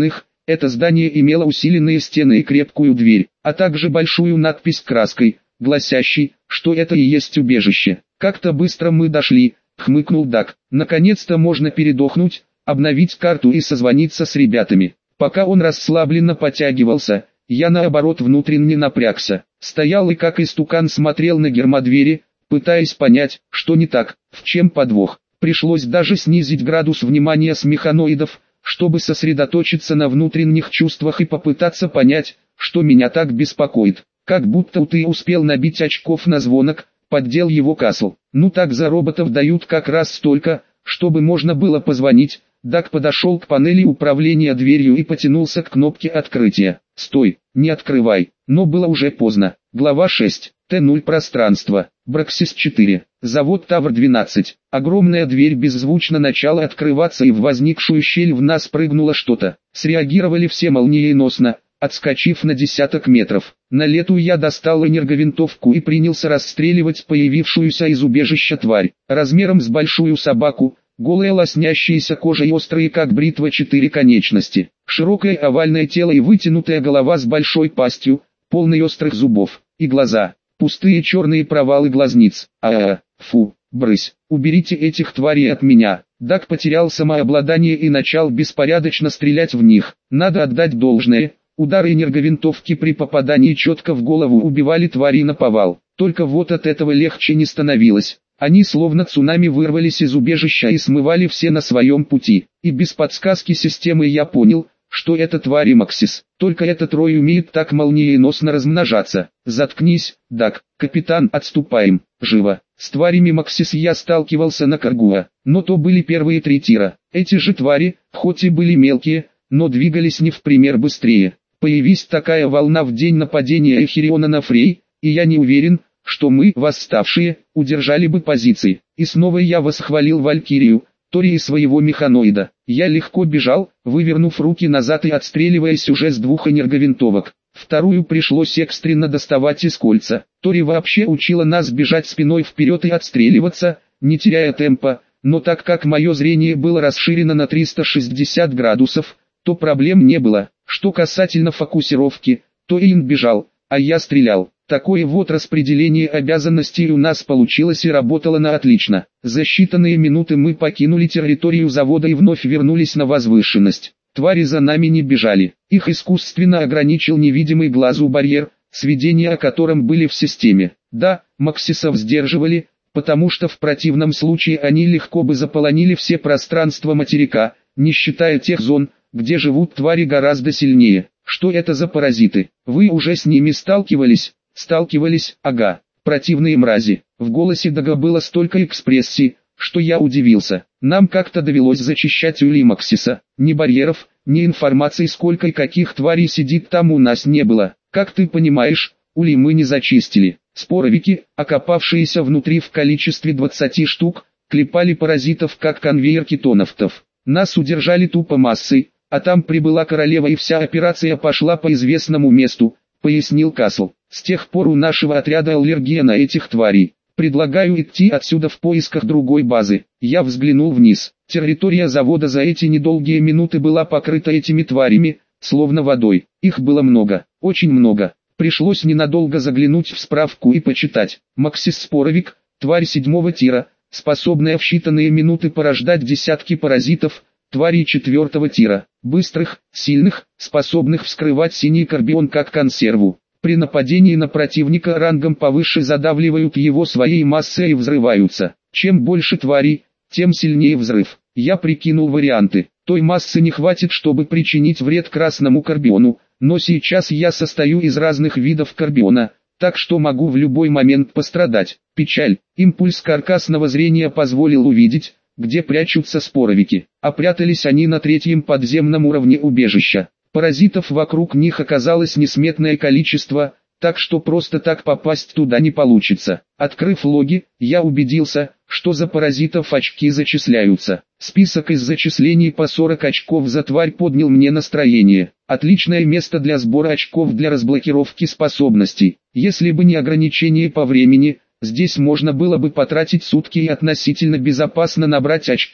Это здание имело усиленные стены и крепкую дверь, а также большую надпись краской, гласящей, что это и есть убежище. «Как-то быстро мы дошли», — хмыкнул Даг. «Наконец-то можно передохнуть, обновить карту и созвониться с ребятами». Пока он расслабленно потягивался, я наоборот внутренне напрягся. Стоял и как истукан смотрел на гермодвери, пытаясь понять, что не так, в чем подвох. Пришлось даже снизить градус внимания с механоидов, чтобы сосредоточиться на внутренних чувствах и попытаться понять, что меня так беспокоит. Как будто ты успел набить очков на звонок, поддел его Касл. Ну так за роботов дают как раз столько, чтобы можно было позвонить. Даг подошел к панели управления дверью и потянулся к кнопке открытия. «Стой, не открывай», но было уже поздно. Глава шесть. Т ноль пространство. Браксис четыре. Завод Тавр двенадцать. Огромная дверь беззвучно начала открываться, и в возникшую щель в нас прыгнуло что-то. Среагировали все молниеносно, отскочив на десяток метров. На лету я достал энерговинтовку и принялся расстреливать появившуюся из убежища тварь. Размером с большую собаку, голая лоснящаяся кожа и острые как бритва четыре конечности. Широкое овальное тело и вытянутая голова с большой пастью, полной острых зубов. И глаза. Пустые черные провалы глазниц. А-а-а, фу, брысь, уберите этих тварей от меня. Даг потерял самообладание и начал беспорядочно стрелять в них. Надо отдать должное, удары энерговинтовки при попадании четко в голову убивали тварей наповал. Только вот от этого легче не становилось. Они словно цунами вырвались из убежища и смывали все на своем пути. И без подсказки системы я понял, что это твари Максис. Только этот рой умеет так молниеносно размножаться. Заткнись, Даг, капитан, отступаем, живо. С тварями Максис я сталкивался на Каргуа, но то были первые три тира. Эти же твари, хоть и были мелкие, но двигались не в пример быстрее. Появись такая волна в день нападения Эхириона на Фрей, и я не уверен, что мы, восставшие, удержали бы позиции. И снова я восхвалил Валькирию, Тори и своего механоида. Я легко бежал, вывернув руки назад и отстреливаясь уже с двух энерговинтовок. Вторую пришлось экстренно доставать из кольца. Тори вообще учила нас бежать спиной вперед и отстреливаться, не теряя темпа, но так как мое зрение было расширено на триста шестьдесят градусов, то проблем не было. Что касательно фокусировки, то Иэн бежал, а я стрелял. Такое вот распределение обязанностей у нас получилось и работало на отлично. За считанные минуты мы покинули территорию завода и вновь вернулись на возвышенность. Твари за нами не бежали. Их искусственно ограничил невидимый глазу барьер, сведения о котором были в системе. Да, Максисов сдерживали, потому что в противном случае они легко бы заполонили все пространства материка, не считая тех зон, где живут твари гораздо сильнее. Что это за паразиты? Вы уже с ними сталкивались? Сталкивались, ага, противные мрази. В голосе Дага было столько экспрессии, что я удивился. Нам как-то довелось зачищать улей Максиса. Ни барьеров, ни информации, сколько и каких тварей сидит там, у нас не было. Как ты понимаешь, улей мы не зачистили. Споровики, окопавшиеся внутри в количестве двадцати штук, клепали паразитов как конвейер кетоновтов. Нас удержали тупо массой, а там прибыла королева и вся операция пошла по известному месту, пояснил Касл. С тех пор у нашего отряда аллергия на этих тварей. Предлагаю идти отсюда в поисках другой базы. Я взглянул вниз. Территория завода за эти недолгие минуты была покрыта этими тварями, словно водой. Их было много, очень много. Пришлось ненадолго заглянуть в справку и почитать. Максис-споровик, тварь седьмого тира, способная в считанные минуты порождать десятки паразитов, твари четвертого тира, быстрых, сильных, способных вскрывать синий карбион как консерву. При нападении на противника рангом повыше задавливают его своей массой и взрываются. Чем больше тварей, тем сильнее взрыв. Я прикинул варианты. Той массы не хватит, чтобы причинить вред красному карбиону, но сейчас я состою из разных видов карбиона, так что могу в любой момент пострадать. Печаль. Импульс каркасного зрения позволил увидеть, где прячутся споровики, а прятались они на третьем подземном уровне убежища. Паразитов вокруг них оказалось несметное количество, так что просто так попасть туда не получится. Открыв логи, я убедился, что за паразитов очки зачисляются. Список из зачислений по сорок очков за тварь поднял мне настроение. Отличное место для сбора очков для разблокировки способностей. Если бы не ограничение по времени, здесь можно было бы потратить сутки и относительно безопасно набрать очков.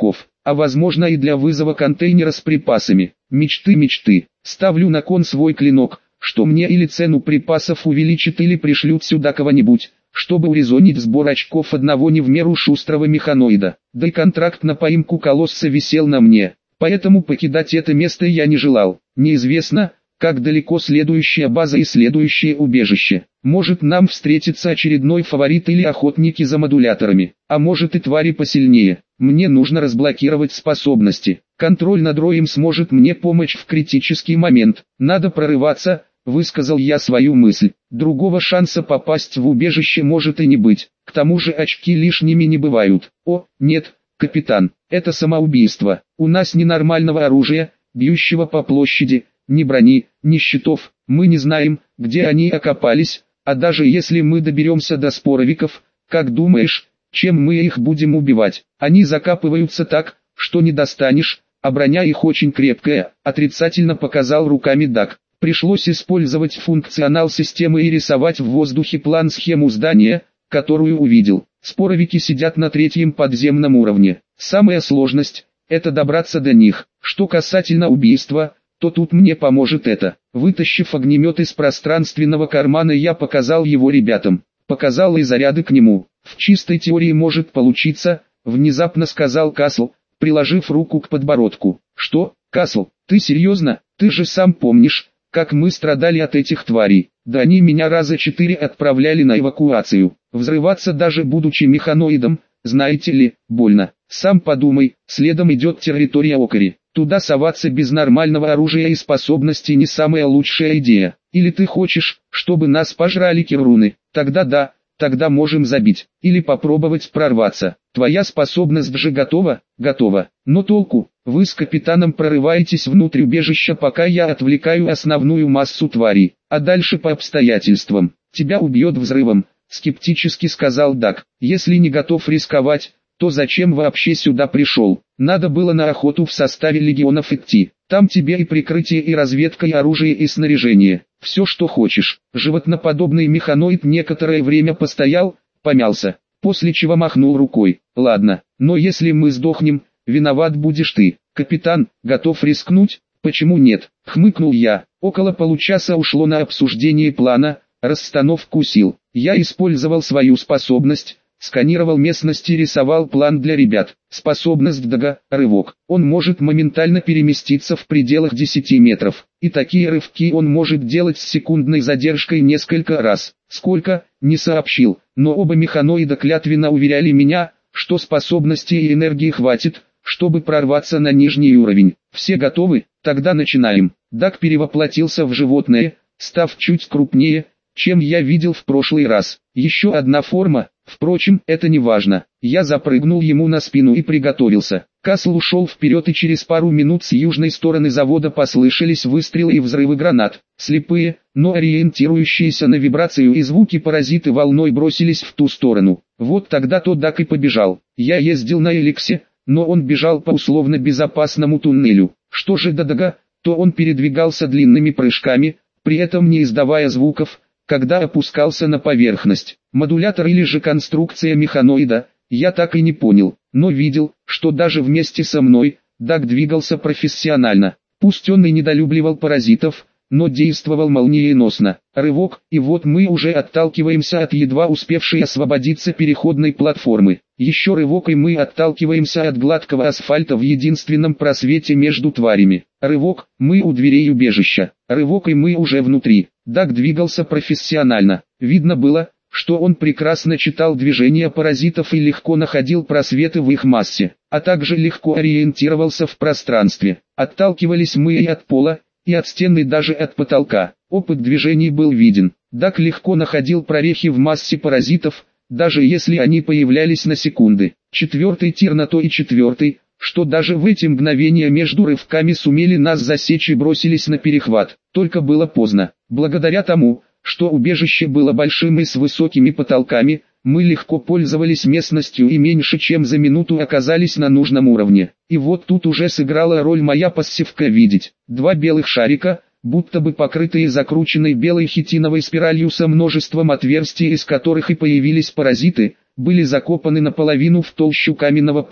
а возможно и для вызова контейнера с припасами. Мечты, мечты. Ставлю на кон свой клинок, что мне или цену припасов увеличит, или пришлют сюда кого-нибудь, чтобы урезонить сбор очков одного не в меру шустрого механоида. Да и контракт на поимку колосса висел на мне, поэтому покидать это место я не желал. Неизвестно, как далеко следующая база и следующее убежище. Может, нам встретится очередной фаворит или охотники за модуляторами, а может и твари посильнее. Мне нужно разблокировать способности. Контроль над роем сможет мне помочь в критический момент. Надо прорываться, высказал я свою мысль. Другого шанса попасть в убежище может и не быть. К тому же очки лишними не бывают. О, нет, капитан, это самоубийство. У нас ни нормального оружия, бьющего по площади, ни брони, ни щитов. Мы не знаем, где они окопались, а даже если мы доберемся до споровиков, как думаешь, чем мы их будем убивать? Они закапываются так, что не достанешь, а броня их очень крепкая, отрицательно показал руками Дак. Пришлось использовать функционал системы и рисовать в воздухе план-схему здания, которую увидел. Споровики сидят на третьем подземном уровне. Самая сложность – это добраться до них. Что касательно убийства, то тут мне поможет это. Вытащив огнемет из пространственного кармана, я показал его ребятам. Показал и заряды к нему. В чистой теории может получиться, внезапно сказал Касл, приложив руку к подбородку. Что, Касл, ты серьезно? Ты же сам помнишь, как мы страдали от этих тварей. Да они меня раза четыре отправляли на эвакуацию. Взрываться даже будучи механоидом, знаете ли, больно. Сам подумай, следом идет территория Окари. Туда соваться без нормального оружия и способностей не самая лучшая идея. Или ты хочешь, чтобы нас пожрали кируны? Тогда да, тогда можем забить. Или попробовать прорваться. Твоя способность же готова? Готова. Но толку? Вы с капитаном прорываетесь внутрь убежища, пока я отвлекаю основную массу тварей. А дальше по обстоятельствам. Тебя убьет взрывом, скептически сказал Дак. Если не готов рисковать, то зачем вообще сюда пришел? Надо было на охоту в составе легионов идти. Там тебе и прикрытие, и разведка, и оружие, и снаряжение. Все, что хочешь. Животноподобный механоид некоторое время постоял, помялся, после чего махнул рукой. Ладно, но если мы сдохнем, виноват будешь ты. Капитан, готов рискнуть? Почему нет? Хмыкнул я. Около получаса ушло на обсуждение плана, расстановку сил. Я использовал свою способность, сканировал местность и рисовал план для ребят. Способность Дага – рывок. Он может моментально переместиться в пределах десяти метров. И такие рывки он может делать с секундной задержкой несколько раз. Сколько, не сообщил, но оба механоида клятвенно уверяли меня, что способности и энергии хватит, чтобы прорваться на нижний уровень. Все готовы? Тогда начинаем. Даг перевоплотился в животное, став чуть крупнее, чем я видел в прошлый раз. Еще одна форма, впрочем, это не важно. Я запрыгнул ему на спину и приготовился. Касл ушел вперед, и через пару минут с южной стороны завода послышались выстрелы и взрывы гранат. Слепые, но ориентирующиеся на вибрацию и звуки паразиты волной бросились в ту сторону. Вот тогда-то Дак и побежал. Я ездил на Эликсе, но он бежал по условно безопасному туннелю. Что же до Дага, то он передвигался длинными прыжками, при этом не издавая звуков, когда опускался на поверхность. Модулятор или же конструкция механоида, я так и не понял, но видел, что даже вместе со мной, Даг двигался профессионально. Пусть он и недолюбливал паразитов, но действовал молниеносно. Рывок, и вот мы уже отталкиваемся от едва успевшей освободиться переходной платформы. Еще рывок, и мы отталкиваемся от гладкого асфальта в единственном просвете между тварями. Рывок, мы у дверей убежища. Рывок, и мы уже внутри. Даг двигался профессионально. Видно было, что он прекрасно читал движения паразитов и легко находил просветы в их массе, а также легко ориентировался в пространстве. Отталкивались мы и от пола, и от стены, даже от потолка. Опыт движений был виден. Даг легко находил прорехи в массе паразитов, даже если они появлялись на секунды. Четвертый тир на то и четвертый, что даже в эти мгновения между рывками сумели нас засечь и бросились на перехват. Только было поздно. Благодаря тому, что убежище было большим и с высокими потолками, мы легко пользовались местностью и меньше чем за минуту оказались на нужном уровне. И вот тут уже сыграла роль моя пассивка видеть. Два белых шарика, будто бы покрытые закрученной белой хитиновой спиралью со множеством отверстий, из которых и появились паразиты, были закопаны наполовину в толщу каменного пола.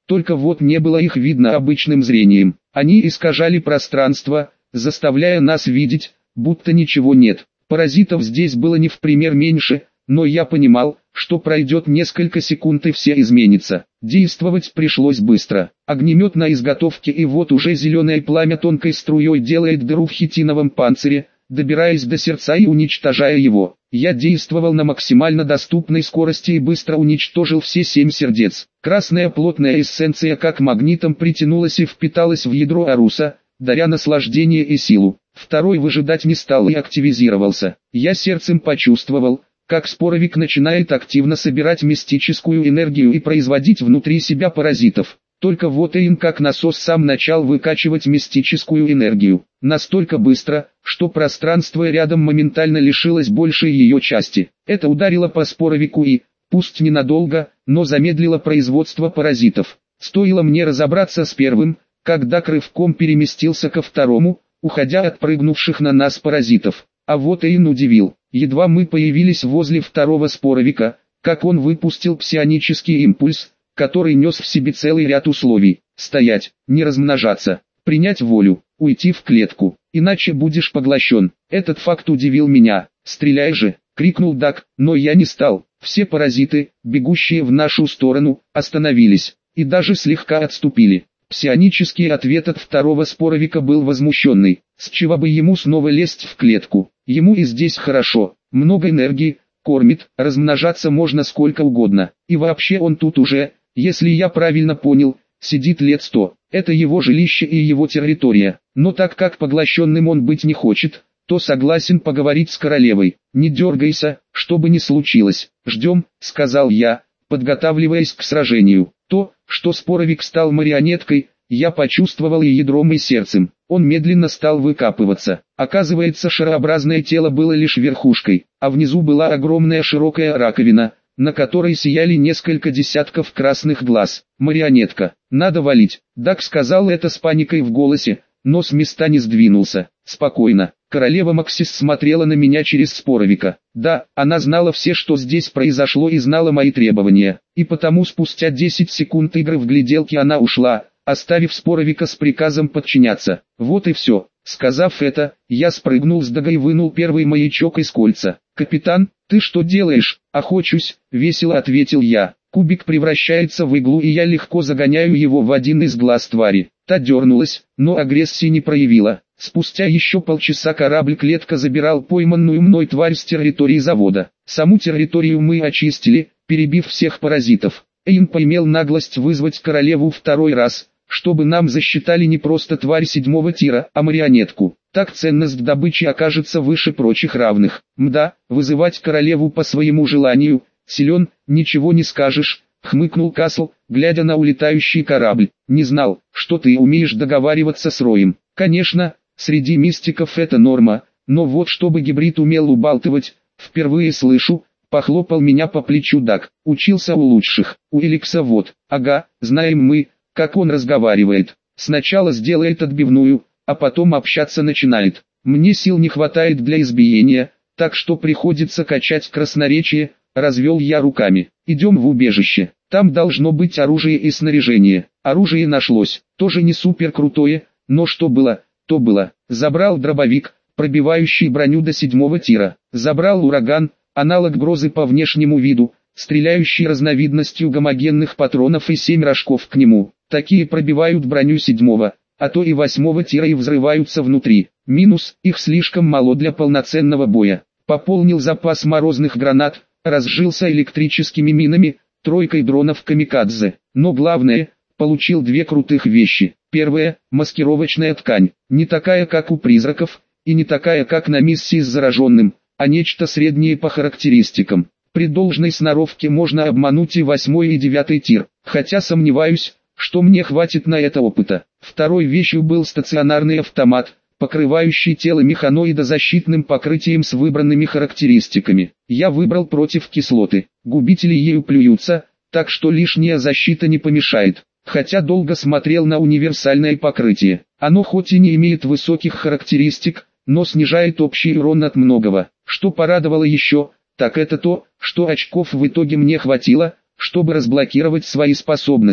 только вот не было их видно обычным зрением. Они искажали пространство, заставляя нас видеть, будто ничего нет. Паразитов здесь было не в пример меньше, но я понимал, что пройдет несколько секунд и все изменится. Действовать пришлось быстро. Огнемет на изготовке, и вот уже зеленое пламя тонкой струей делает дыру в хитиновом панцире, добираясь до сердца и уничтожая его. Я действовал на максимально доступной скорости и быстро уничтожил все семь сердец. Красная плотная эссенция как магнитом притянулась и впиталась в ядро Аруса, даря наслаждение и силу. Второй выжидать не стал и активизировался. Я сердцем почувствовал, как споровик начинает активно собирать мистическую энергию и производить внутри себя паразитов. Только вот Эйн как насос сам начал выкачивать мистическую энергию. Настолько быстро, что пространство рядом моментально лишилось большей ее части. Это ударило по споровику и, пусть ненадолго, но замедлило производство паразитов. Стоило мне разобраться с первым, когда рывком переместился ко второму, уходя от прыгнувших на нас паразитов. А вот Эйн удивил. Едва мы появились возле второго споровика, как он выпустил псионический импульс, который нес в себе целый ряд условий. Стоять, не размножаться, принять волю, уйти в клетку, иначе будешь поглощен. Этот факт удивил меня. «Стреляй же!» — крикнул Даг, но я не стал. Все паразиты, бегущие в нашу сторону, остановились, и даже слегка отступили. Псионический ответ от второго споровика был возмущенный. С чего бы ему снова лезть в клетку? Ему и здесь хорошо, много энергии, кормит, размножаться можно сколько угодно. И вообще он тут уже, если я правильно понял, сидит лет сто. Это его жилище и его территория. Но так как поглощенным он быть не хочет, то согласен поговорить с королевой. «Не дергайся, что бы ни случилось. Ждем», — сказал я, подготавливаясь к сражению. То, что споровик стал марионеткой, я почувствовал и ядром, и сердцем. Он медленно стал выкапываться. Оказывается, шарообразное тело было лишь верхушкой, а внизу была огромная широкая раковина, на которой сияли несколько десятков красных глаз. «Марионетка, надо валить», — Даг сказал это с паникой в голосе, но с места не сдвинулся. «Спокойно». Королева Максис смотрела на меня через споровика. Да, она знала все, что здесь произошло, и знала мои требования. И потому спустя десять секунд игры в гляделки она ушла, оставив споровика с приказом подчиняться. Вот и все. Сказав это, я спрыгнул с Дага и вынул первый маячок из кольца. «Капитан, ты что делаешь?» «Охочусь», — весело ответил я. Кубик превращается в иглу, и я легко загоняю его в один из глаз твари. Та дернулась, но агрессии не проявила. Спустя еще полчаса корабль-клетка забирал пойманную мной тварь с территории завода. Саму территорию мы очистили, перебив всех паразитов. Эйн поимел наглость вызвать королеву второй раз, чтобы нам засчитали не просто тварь седьмого тира, а марионетку. Так ценность добычи окажется выше прочих равных. Мда, вызывать королеву по своему желанию, силен, ничего не скажешь, хмыкнул Касл, глядя на улетающий корабль. Не знал, что ты умеешь договариваться с Роем. Конечно, среди мистиков это норма, но вот чтобы гибрид умел убалтывать, впервые слышу. Похлопал меня по плечу Даг. Учился у лучших, у Эликса вот. Ага, знаем мы, как он разговаривает. Сначала сделает отбивную, а потом общаться начинает. Мне сил не хватает для избиения, так что приходится качать красноречие, развел я руками. Идем в убежище, там должно быть оружие и снаряжение. Оружие нашлось, тоже не супер крутое, но что было, то было. Забрал дробовик, пробивающий броню до седьмого тира. Забрал ураган, аналог грозы по внешнему виду, стреляющий разновидностью гомогенных патронов, и семь рожков к нему. Такие пробивают броню седьмого, а то и восьмого тира и взрываются внутри. Минус, их слишком мало для полноценного боя. Пополнил запас морозных гранат, разжился электрическими минами, тройкой дронов камикадзе. Но главное, получил две крутых вещи. Первая – маскировочная ткань, не такая как у призраков, и не такая как на миссии с зараженным, а нечто среднее по характеристикам. При должной сноровке можно обмануть и восьмой и девятый тир, хотя сомневаюсь, что мне хватит на это опыта. Второй вещью был стационарный автомат, покрывающий тело механоида защитным покрытием с выбранными характеристиками. Я выбрал против кислоты, губители ею плюются, так что лишняя защита не помешает. Хотя долго смотрел на универсальное покрытие. Оно хоть и не имеет высоких характеристик, но снижает общий урон от многого. Что порадовало еще, так это то, что очков в итоге мне хватило, чтобы разблокировать свои способности.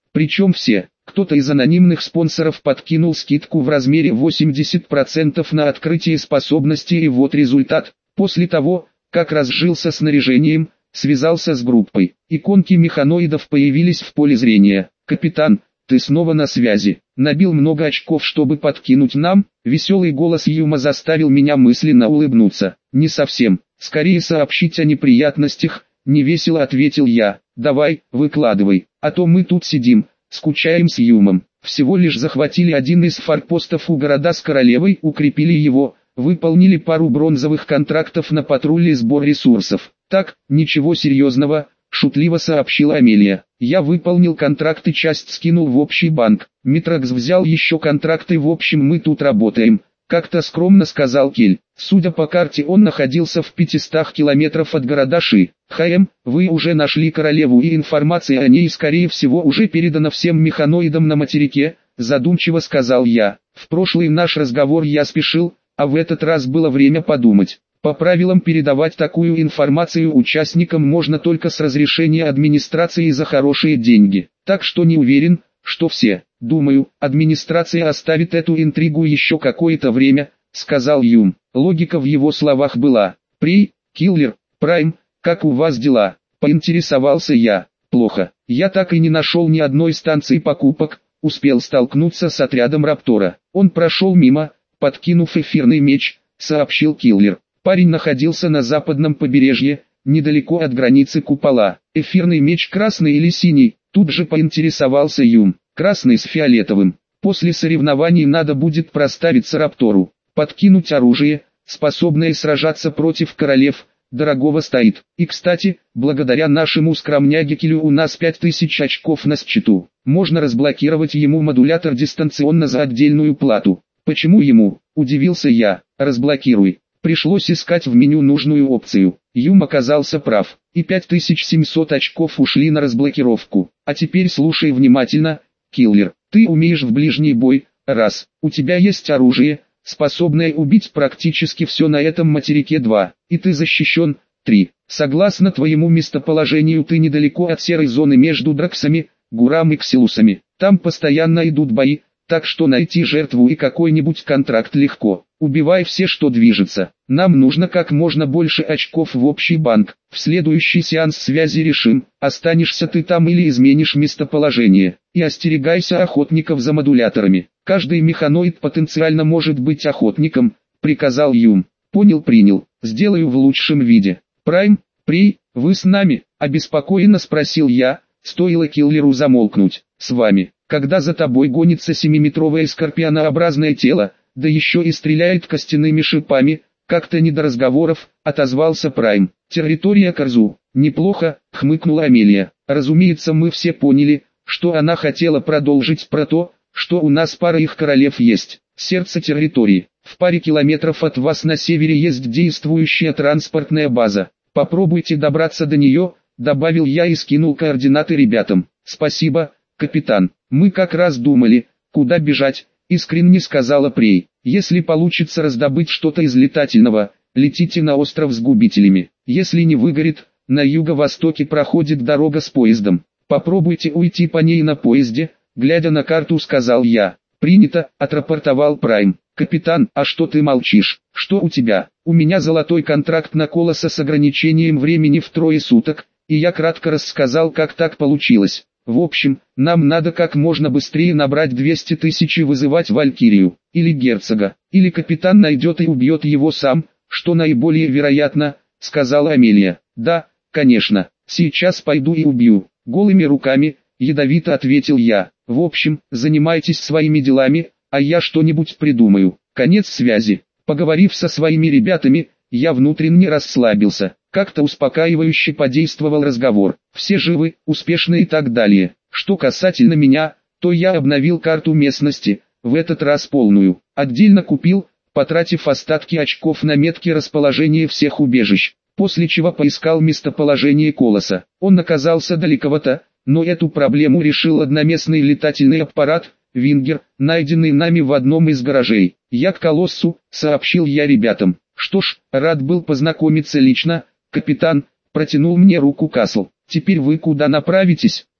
Причем все. Кто-то из анонимных спонсоров подкинул скидку в размере восемьдесят процентов на открытие способности, и вот результат. После того, как разжился снаряжением, связался с группой. Иконки механоидов появились в поле зрения. «Капитан, ты снова на связи. Набил много очков, чтобы подкинуть нам?» Веселый голос Юма заставил меня мысленно улыбнуться. «Не совсем. Скорее сообщить о неприятностях», — невесело ответил я. «Давай, выкладывай, а то мы тут сидим, скучаем с Юмом. Всего лишь захватили один из форпостов у города с королевой, укрепили его, выполнили пару бронзовых контрактов на патруль и сбор ресурсов. Так, ничего серьезного», — шутливо сообщила Амелия. «Я выполнил контракт и часть скинул в общий банк. Митракс взял еще контракты, в общем мы тут работаем», — как-то скромно сказал Кель. Судя по карте, он находился в пятистах километров от города Ши. «ХМ, вы уже нашли королеву, и информация о ней скорее всего уже передана всем механоидам на материке», — задумчиво сказал я. «В прошлый наш разговор я спешил, а в этот раз было время подумать. По правилам передавать такую информацию участникам можно только с разрешения администрации за хорошие деньги. Так что не уверен, что все. Думаю, администрация оставит эту интригу еще какое-то время», — сказал Юм. Логика в его словах была. «При, Киллер, Прайм, как у вас дела?» — поинтересовался я. «Плохо. Я так и не нашел ни одной станции покупок, успел столкнуться с отрядом Раптора. Он прошел мимо, подкинув эфирный меч», — сообщил Киллер. Парень находился на западном побережье, недалеко от границы купола. «Эфирный меч красный или синий?» — тут же поинтересовался Юм. «Красный с фиолетовым. После соревнований надо будет проставиться Раптору, подкинуть оружие, способное сражаться против королев, дорогого стоит. И кстати, благодаря нашему скромняге Келю у нас пять тысяч очков на счету. Можно разблокировать ему модулятор дистанционно за отдельную плату». «Почему ему?» — удивился я. «Разблокируй». Пришлось искать в меню нужную опцию. Юм оказался прав, и пять тысяч семьсот очков ушли на разблокировку. А теперь слушай внимательно, Киллер. Ты умеешь в ближний бой, раз. У тебя есть оружие, способное убить практически все на этом материке, два. И ты защищен, три. Согласно твоему местоположению, ты недалеко от серой зоны между Драксами, Гурам и Ксилусами. Там постоянно идут бои, так что найти жертву и какой-нибудь контракт легко. Убивай все, что движется. Нам нужно как можно больше очков в общий банк. В следующий сеанс связи решим, останешься ты там или изменишь местоположение. И остерегайся охотников за модуляторами. Каждый механоид потенциально может быть охотником», — приказал Юм. «Понял, принял. Сделаю в лучшем виде». «Прайм, При, вы с нами?» — обеспокоенно спросил я, стоило Киллеру замолкнуть. «С вами. Когда за тобой гонится семиметровое скорпионообразное тело, да еще и стреляет костяными шипами, как-то не до разговоров», — отозвался Прайм. «Территория Карзу. Неплохо», — хмыкнула Амелия. Разумеется, мы все поняли, что она хотела продолжить про то, что у нас пара их королев есть. Сердце территории. В паре километров от вас на севере есть действующая транспортная база. Попробуйте добраться до нее, добавил я и скинул координаты ребятам. «Спасибо, капитан. Мы как раз думали, куда бежать», — искренне сказала Прей. «Если получится раздобыть что-то из летательного, летите на остров с губителями. Если не выгорит, на юго-востоке проходит дорога с поездом. Попробуйте уйти по ней на поезде», — глядя на карту сказал я. «Принято», — отрапортовал Прайм. «Капитан, а что ты молчишь? Что у тебя?» «У меня золотой контракт на Колосса с ограничением времени в трое суток», и я кратко рассказал, как так получилось. «В общем, нам надо как можно быстрее набрать двести тысяч и вызывать Валькирию, или Герцога, или капитан найдет и убьет его сам, что наиболее вероятно», — сказала Амелия. «Да, конечно, сейчас пойду и убью, голыми руками», — ядовито ответил я. «В общем, занимайтесь своими делами, а я что-нибудь придумаю». Конец связи. Поговорив со своими ребятами, я внутренне расслабился. Как-то успокаивающе подействовал разговор. Все живы, успешны и так далее. Что касательно меня, то я обновил карту местности, в этот раз полную. Отдельно купил, потратив остатки очков на метки расположения всех убежищ. После чего поискал местоположение Колосса. Он оказался далековато, но эту проблему решил одноместный летательный аппарат, Вингер, найденный нами в одном из гаражей. «Я к Колоссу», — сообщил я ребятам. «Что ж, рад был познакомиться лично, капитан», — протянул мне руку Касл. «Теперь вы куда направитесь?»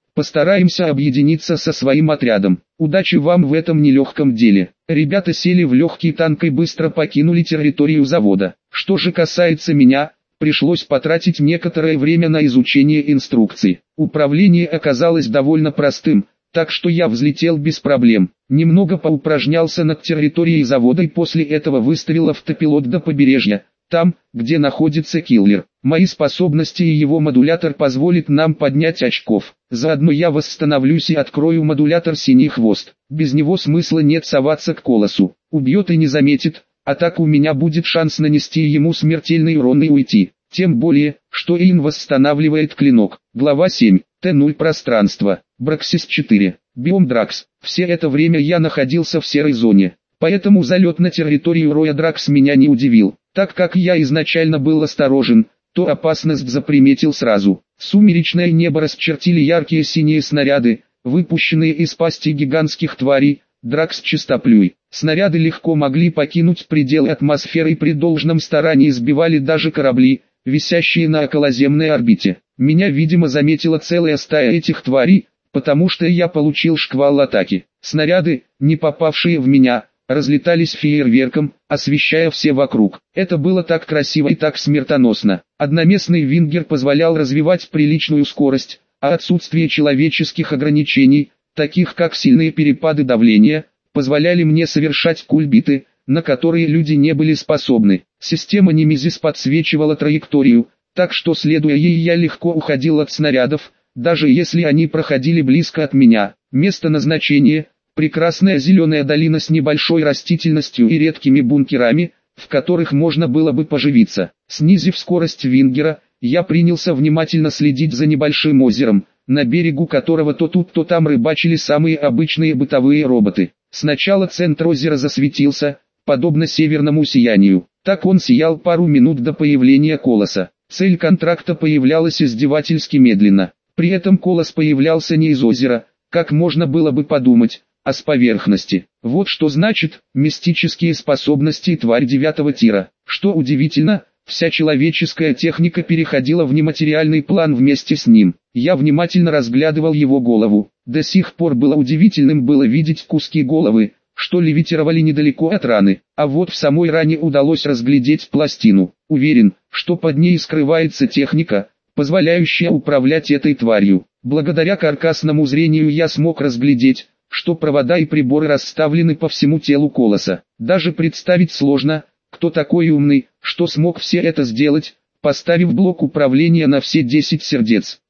Постараемся объединиться со своим отрядом. Удачи вам в этом нелегком деле. Ребята сели в легкий танк и быстро покинули территорию завода. Что же касается меня, пришлось потратить некоторое время на изучение инструкций. Управление оказалось довольно простым, так что я взлетел без проблем. Немного поупражнялся над территорией завода и после этого выставил автопилот до побережья, там, где находится киллер. Мои способности и его модулятор позволят нам поднять очков. Заодно я восстановлюсь и открою модулятор «Синий хвост». Без него смысла нет соваться к Колоссу. Убьет и не заметит, а так у меня будет шанс нанести ему смертельный урон и уйти. Тем более, что Ин восстанавливает клинок. Глава семь. Т ноль Пространство. Браксис четыре. Биом Дракс. Все это время я находился в серой зоне. Поэтому залет на территорию Роя Дракс меня не удивил. Так как я изначально был осторожен, то опасность заприметил сразу. Сумеречное небо расчертили яркие синие снаряды, выпущенные из пасти гигантских тварей. Дракс чистоплюй. Снаряды легко могли покинуть пределы атмосферы и при должном старании сбивали даже корабли, висящие на околоземной орбите. Меня, видимо, заметила целая стая этих тварей, потому что я получил шквал атаки. Снаряды, не попавшие в меня, разлетались фейерверком, освещая все вокруг. Это было так красиво и так смертоносно. Одноместный вингер позволял развивать приличную скорость, а отсутствие человеческих ограничений, таких как сильные перепады давления, позволяли мне совершать кульбиты, на которые люди не были способны. Система Немезис подсвечивала траекторию, так что следуя ей я легко уходил от снарядов, даже если они проходили близко от меня. Место назначения – прекрасная зеленая долина с небольшой растительностью и редкими бункерами, в которых можно было бы поживиться. Снизив скорость вингера, я принялся внимательно следить за небольшим озером, на берегу которого то тут, то там рыбачили самые обычные бытовые роботы. Сначала центр озера засветился, подобно северному сиянию. Так он сиял пару минут до появления Колосса. Цель контракта появлялась издевательски медленно. При этом Колосс появлялся не из озера, как можно было бы подумать, а с поверхности. Вот что значит мистические способности тварь девятого тира. Что удивительно, вся человеческая техника переходила в нематериальный план вместе с ним. Я внимательно разглядывал его голову. До сих пор было удивительным было видеть куски головы, что левитировали недалеко от раны, а вот в самой ране удалось разглядеть пластину. Уверен, что под ней скрывается техника, позволяющая управлять этой тварью. Благодаря каркасному зрению я смог разглядеть, что провода и приборы расставлены по всему телу Колосса. Даже представить сложно, кто такой умный, что смог все это сделать, поставив блок управления на все десять сердец.